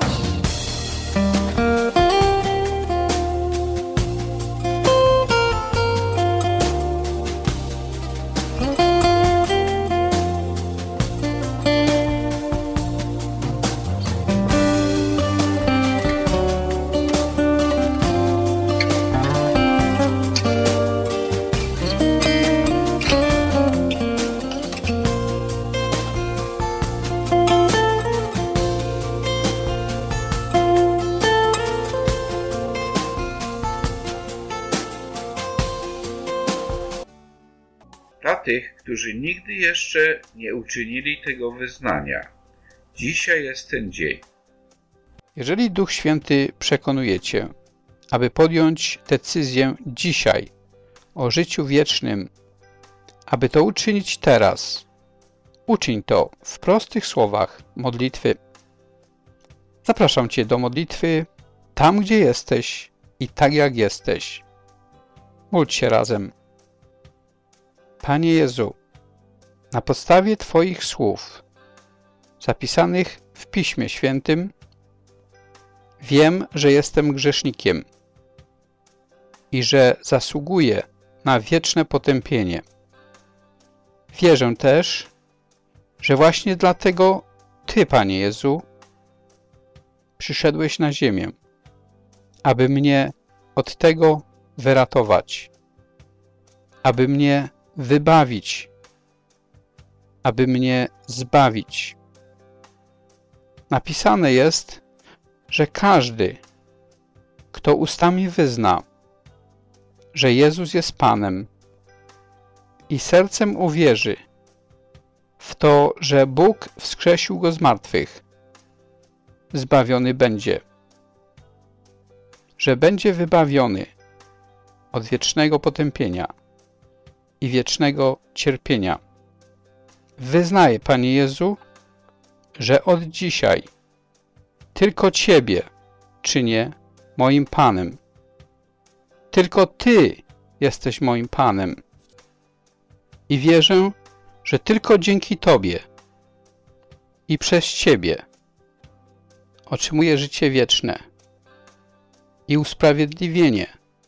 Dla tych, którzy nigdy jeszcze nie uczynili tego wyznania, dzisiaj jest ten dzień. Jeżeli Duch Święty przekonuje Cię, aby podjąć decyzję dzisiaj o życiu wiecznym, aby to uczynić teraz, uczyń to w prostych słowach modlitwy. Zapraszam Cię do modlitwy tam, gdzie jesteś i tak jak jesteś. Módl się razem. Panie Jezu, na podstawie Twoich słów zapisanych w Piśmie Świętym wiem, że jestem grzesznikiem i że zasługuję na wieczne potępienie. Wierzę też, że właśnie dlatego Ty, Panie Jezu, przyszedłeś na ziemię, aby mnie od tego wyratować, aby mnie wybawić, aby mnie zbawić. Napisane jest, że każdy, kto ustami wyzna, że Jezus jest Panem i sercem uwierzy w to, że Bóg wskrzesił Go z martwych, zbawiony będzie. Że będzie wybawiony od wiecznego potępienia i wiecznego cierpienia. Wyznaję, Panie Jezu, że od dzisiaj tylko Ciebie czynię moim Panem. Tylko Ty jesteś moim Panem. I wierzę, że tylko dzięki Tobie i przez Ciebie otrzymuję życie wieczne i usprawiedliwienie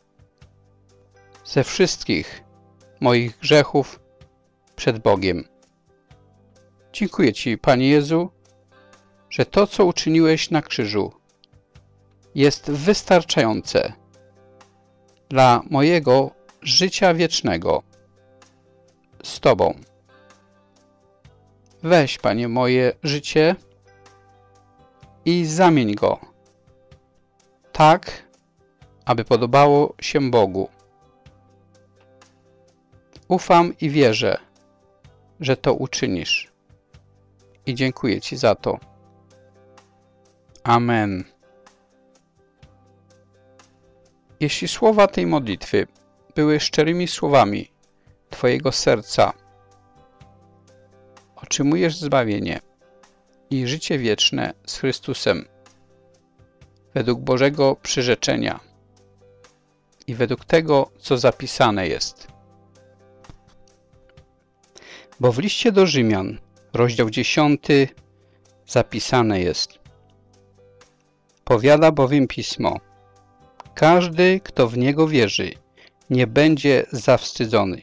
ze wszystkich moich grzechów przed Bogiem. Dziękuję Ci, Panie Jezu, że to, co uczyniłeś na krzyżu, jest wystarczające dla mojego życia wiecznego z Tobą. Weź, Panie, moje życie i zamień go tak, aby podobało się Bogu. Ufam i wierzę, że to uczynisz. I dziękuję Ci za to. Amen. Jeśli słowa tej modlitwy były szczerymi słowami Twojego serca, otrzymujesz zbawienie i życie wieczne z Chrystusem według Bożego przyrzeczenia i według tego, co zapisane jest. Bo w liście do Rzymian, rozdział 10, zapisane jest: powiada bowiem Pismo: każdy, kto w Niego wierzy, nie będzie zawstydzony.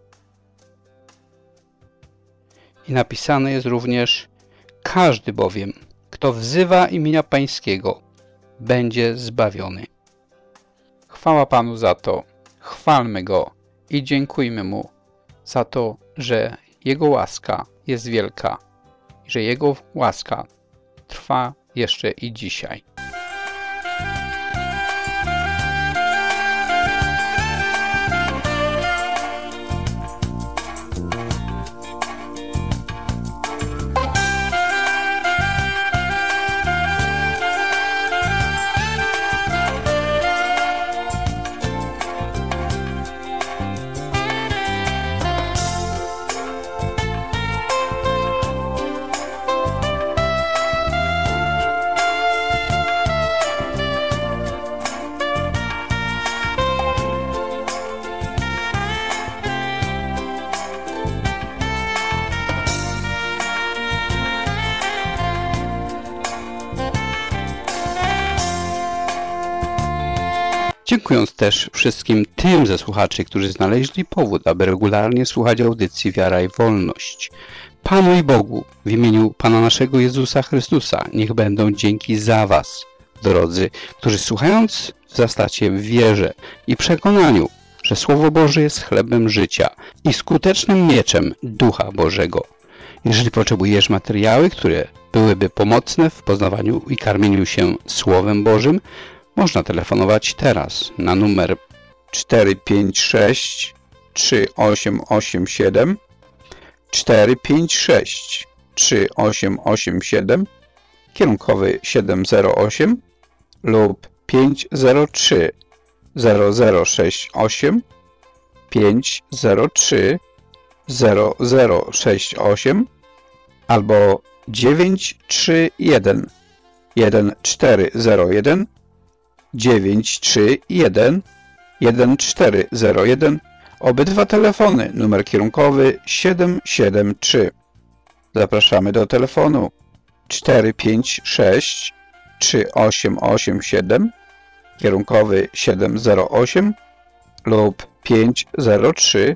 I napisane jest również: każdy bowiem, kto wzywa imienia Pańskiego, będzie zbawiony. Chwała Panu za to, chwalmy Go i dziękujmy Mu za to, że Jego łaska jest wielka i że Jego łaska trwa jeszcze i dzisiaj. Dziękując też wszystkim tym ze słuchaczy, którzy znaleźli powód, aby regularnie słuchać audycji Wiara i Wolność. Panu i Bogu, w imieniu Pana naszego Jezusa Chrystusa, niech będą dzięki za Was, drodzy, którzy słuchając wzrastacie w wierze i przekonaniu, że Słowo Boże jest chlebem życia i skutecznym mieczem Ducha Bożego. Jeżeli potrzebujesz materiały, które byłyby pomocne w poznawaniu i karmieniu się Słowem Bożym, można telefonować teraz na numer 456 3887 456 3887 kierunkowy 708 lub 503 0068 503 0068 albo 931 1401 931 1401. Obydwa telefony, numer kierunkowy 773. Zapraszamy do telefonu 456 3887 kierunkowy 708 lub 503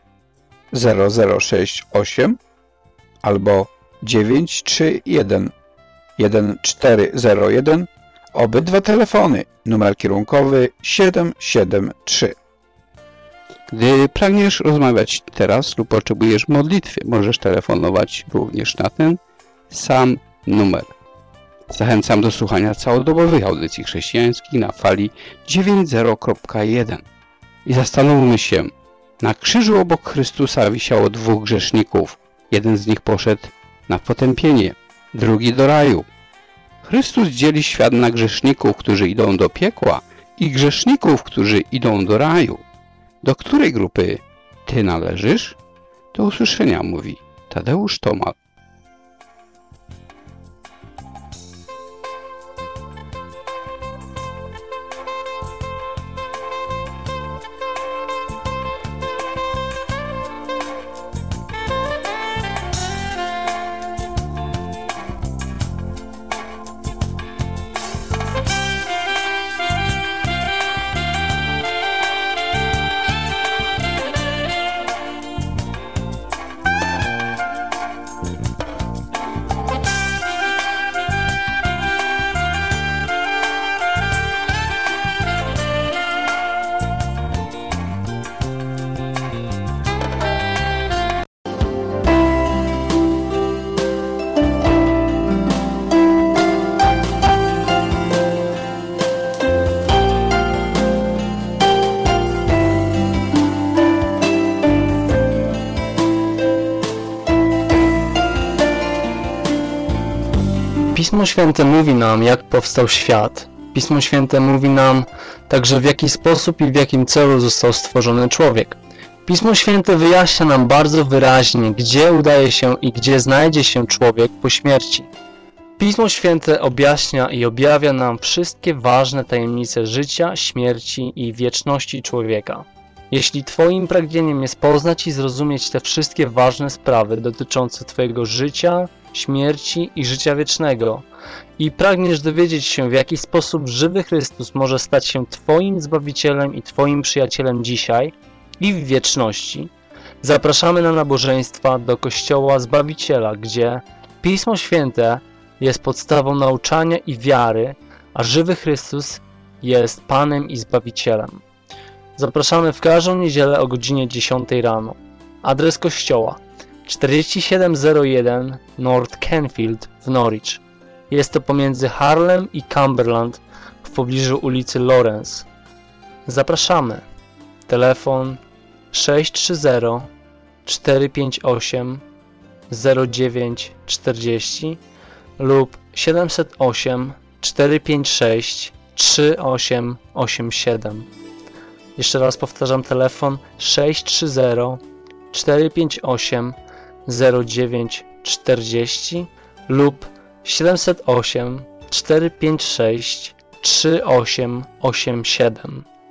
0068 albo 931 1401 obydwa telefony, numer kierunkowy 773. Gdy pragniesz rozmawiać teraz lub potrzebujesz modlitwy, możesz telefonować również na ten sam numer. Zachęcam do słuchania całodobowych audycji chrześcijańskich na fali 90.1. I zastanówmy się, na krzyżu obok Chrystusa wisiało dwóch grzeszników. Jeden z nich poszedł na potępienie, drugi do raju. Chrystus dzieli świat na grzeszników, którzy idą do piekła i grzeszników, którzy idą do raju. Do której grupy ty należysz? Do usłyszenia, mówi Tadeusz Tomal. Pismo Święte mówi nam, jak powstał świat. Pismo Święte mówi nam także, w jaki sposób i w jakim celu został stworzony człowiek. Pismo Święte wyjaśnia nam bardzo wyraźnie, gdzie udaje się i gdzie znajdzie się człowiek po śmierci. Pismo Święte objaśnia i objawia nam wszystkie ważne tajemnice życia, śmierci i wieczności człowieka. Jeśli Twoim pragnieniem jest poznać i zrozumieć te wszystkie ważne sprawy dotyczące Twojego życia, śmierci i życia wiecznego i pragniesz dowiedzieć się, w jaki sposób żywy Chrystus może stać się Twoim Zbawicielem i Twoim przyjacielem dzisiaj i w wieczności, zapraszamy na nabożeństwa do Kościoła Zbawiciela, gdzie Pismo Święte jest podstawą nauczania i wiary, a żywy Chrystus jest Panem i Zbawicielem. Zapraszamy w każdą niedzielę o godzinie 10 rano. Adres kościoła 4701 North Canfield w Norwich. Jest to pomiędzy Harlem i Cumberland w pobliżu ulicy Lawrence. Zapraszamy. Telefon 630 458 0940 lub 708 456 3887. Jeszcze raz powtarzam, telefon 630 458 0940 lub 708 456 3887.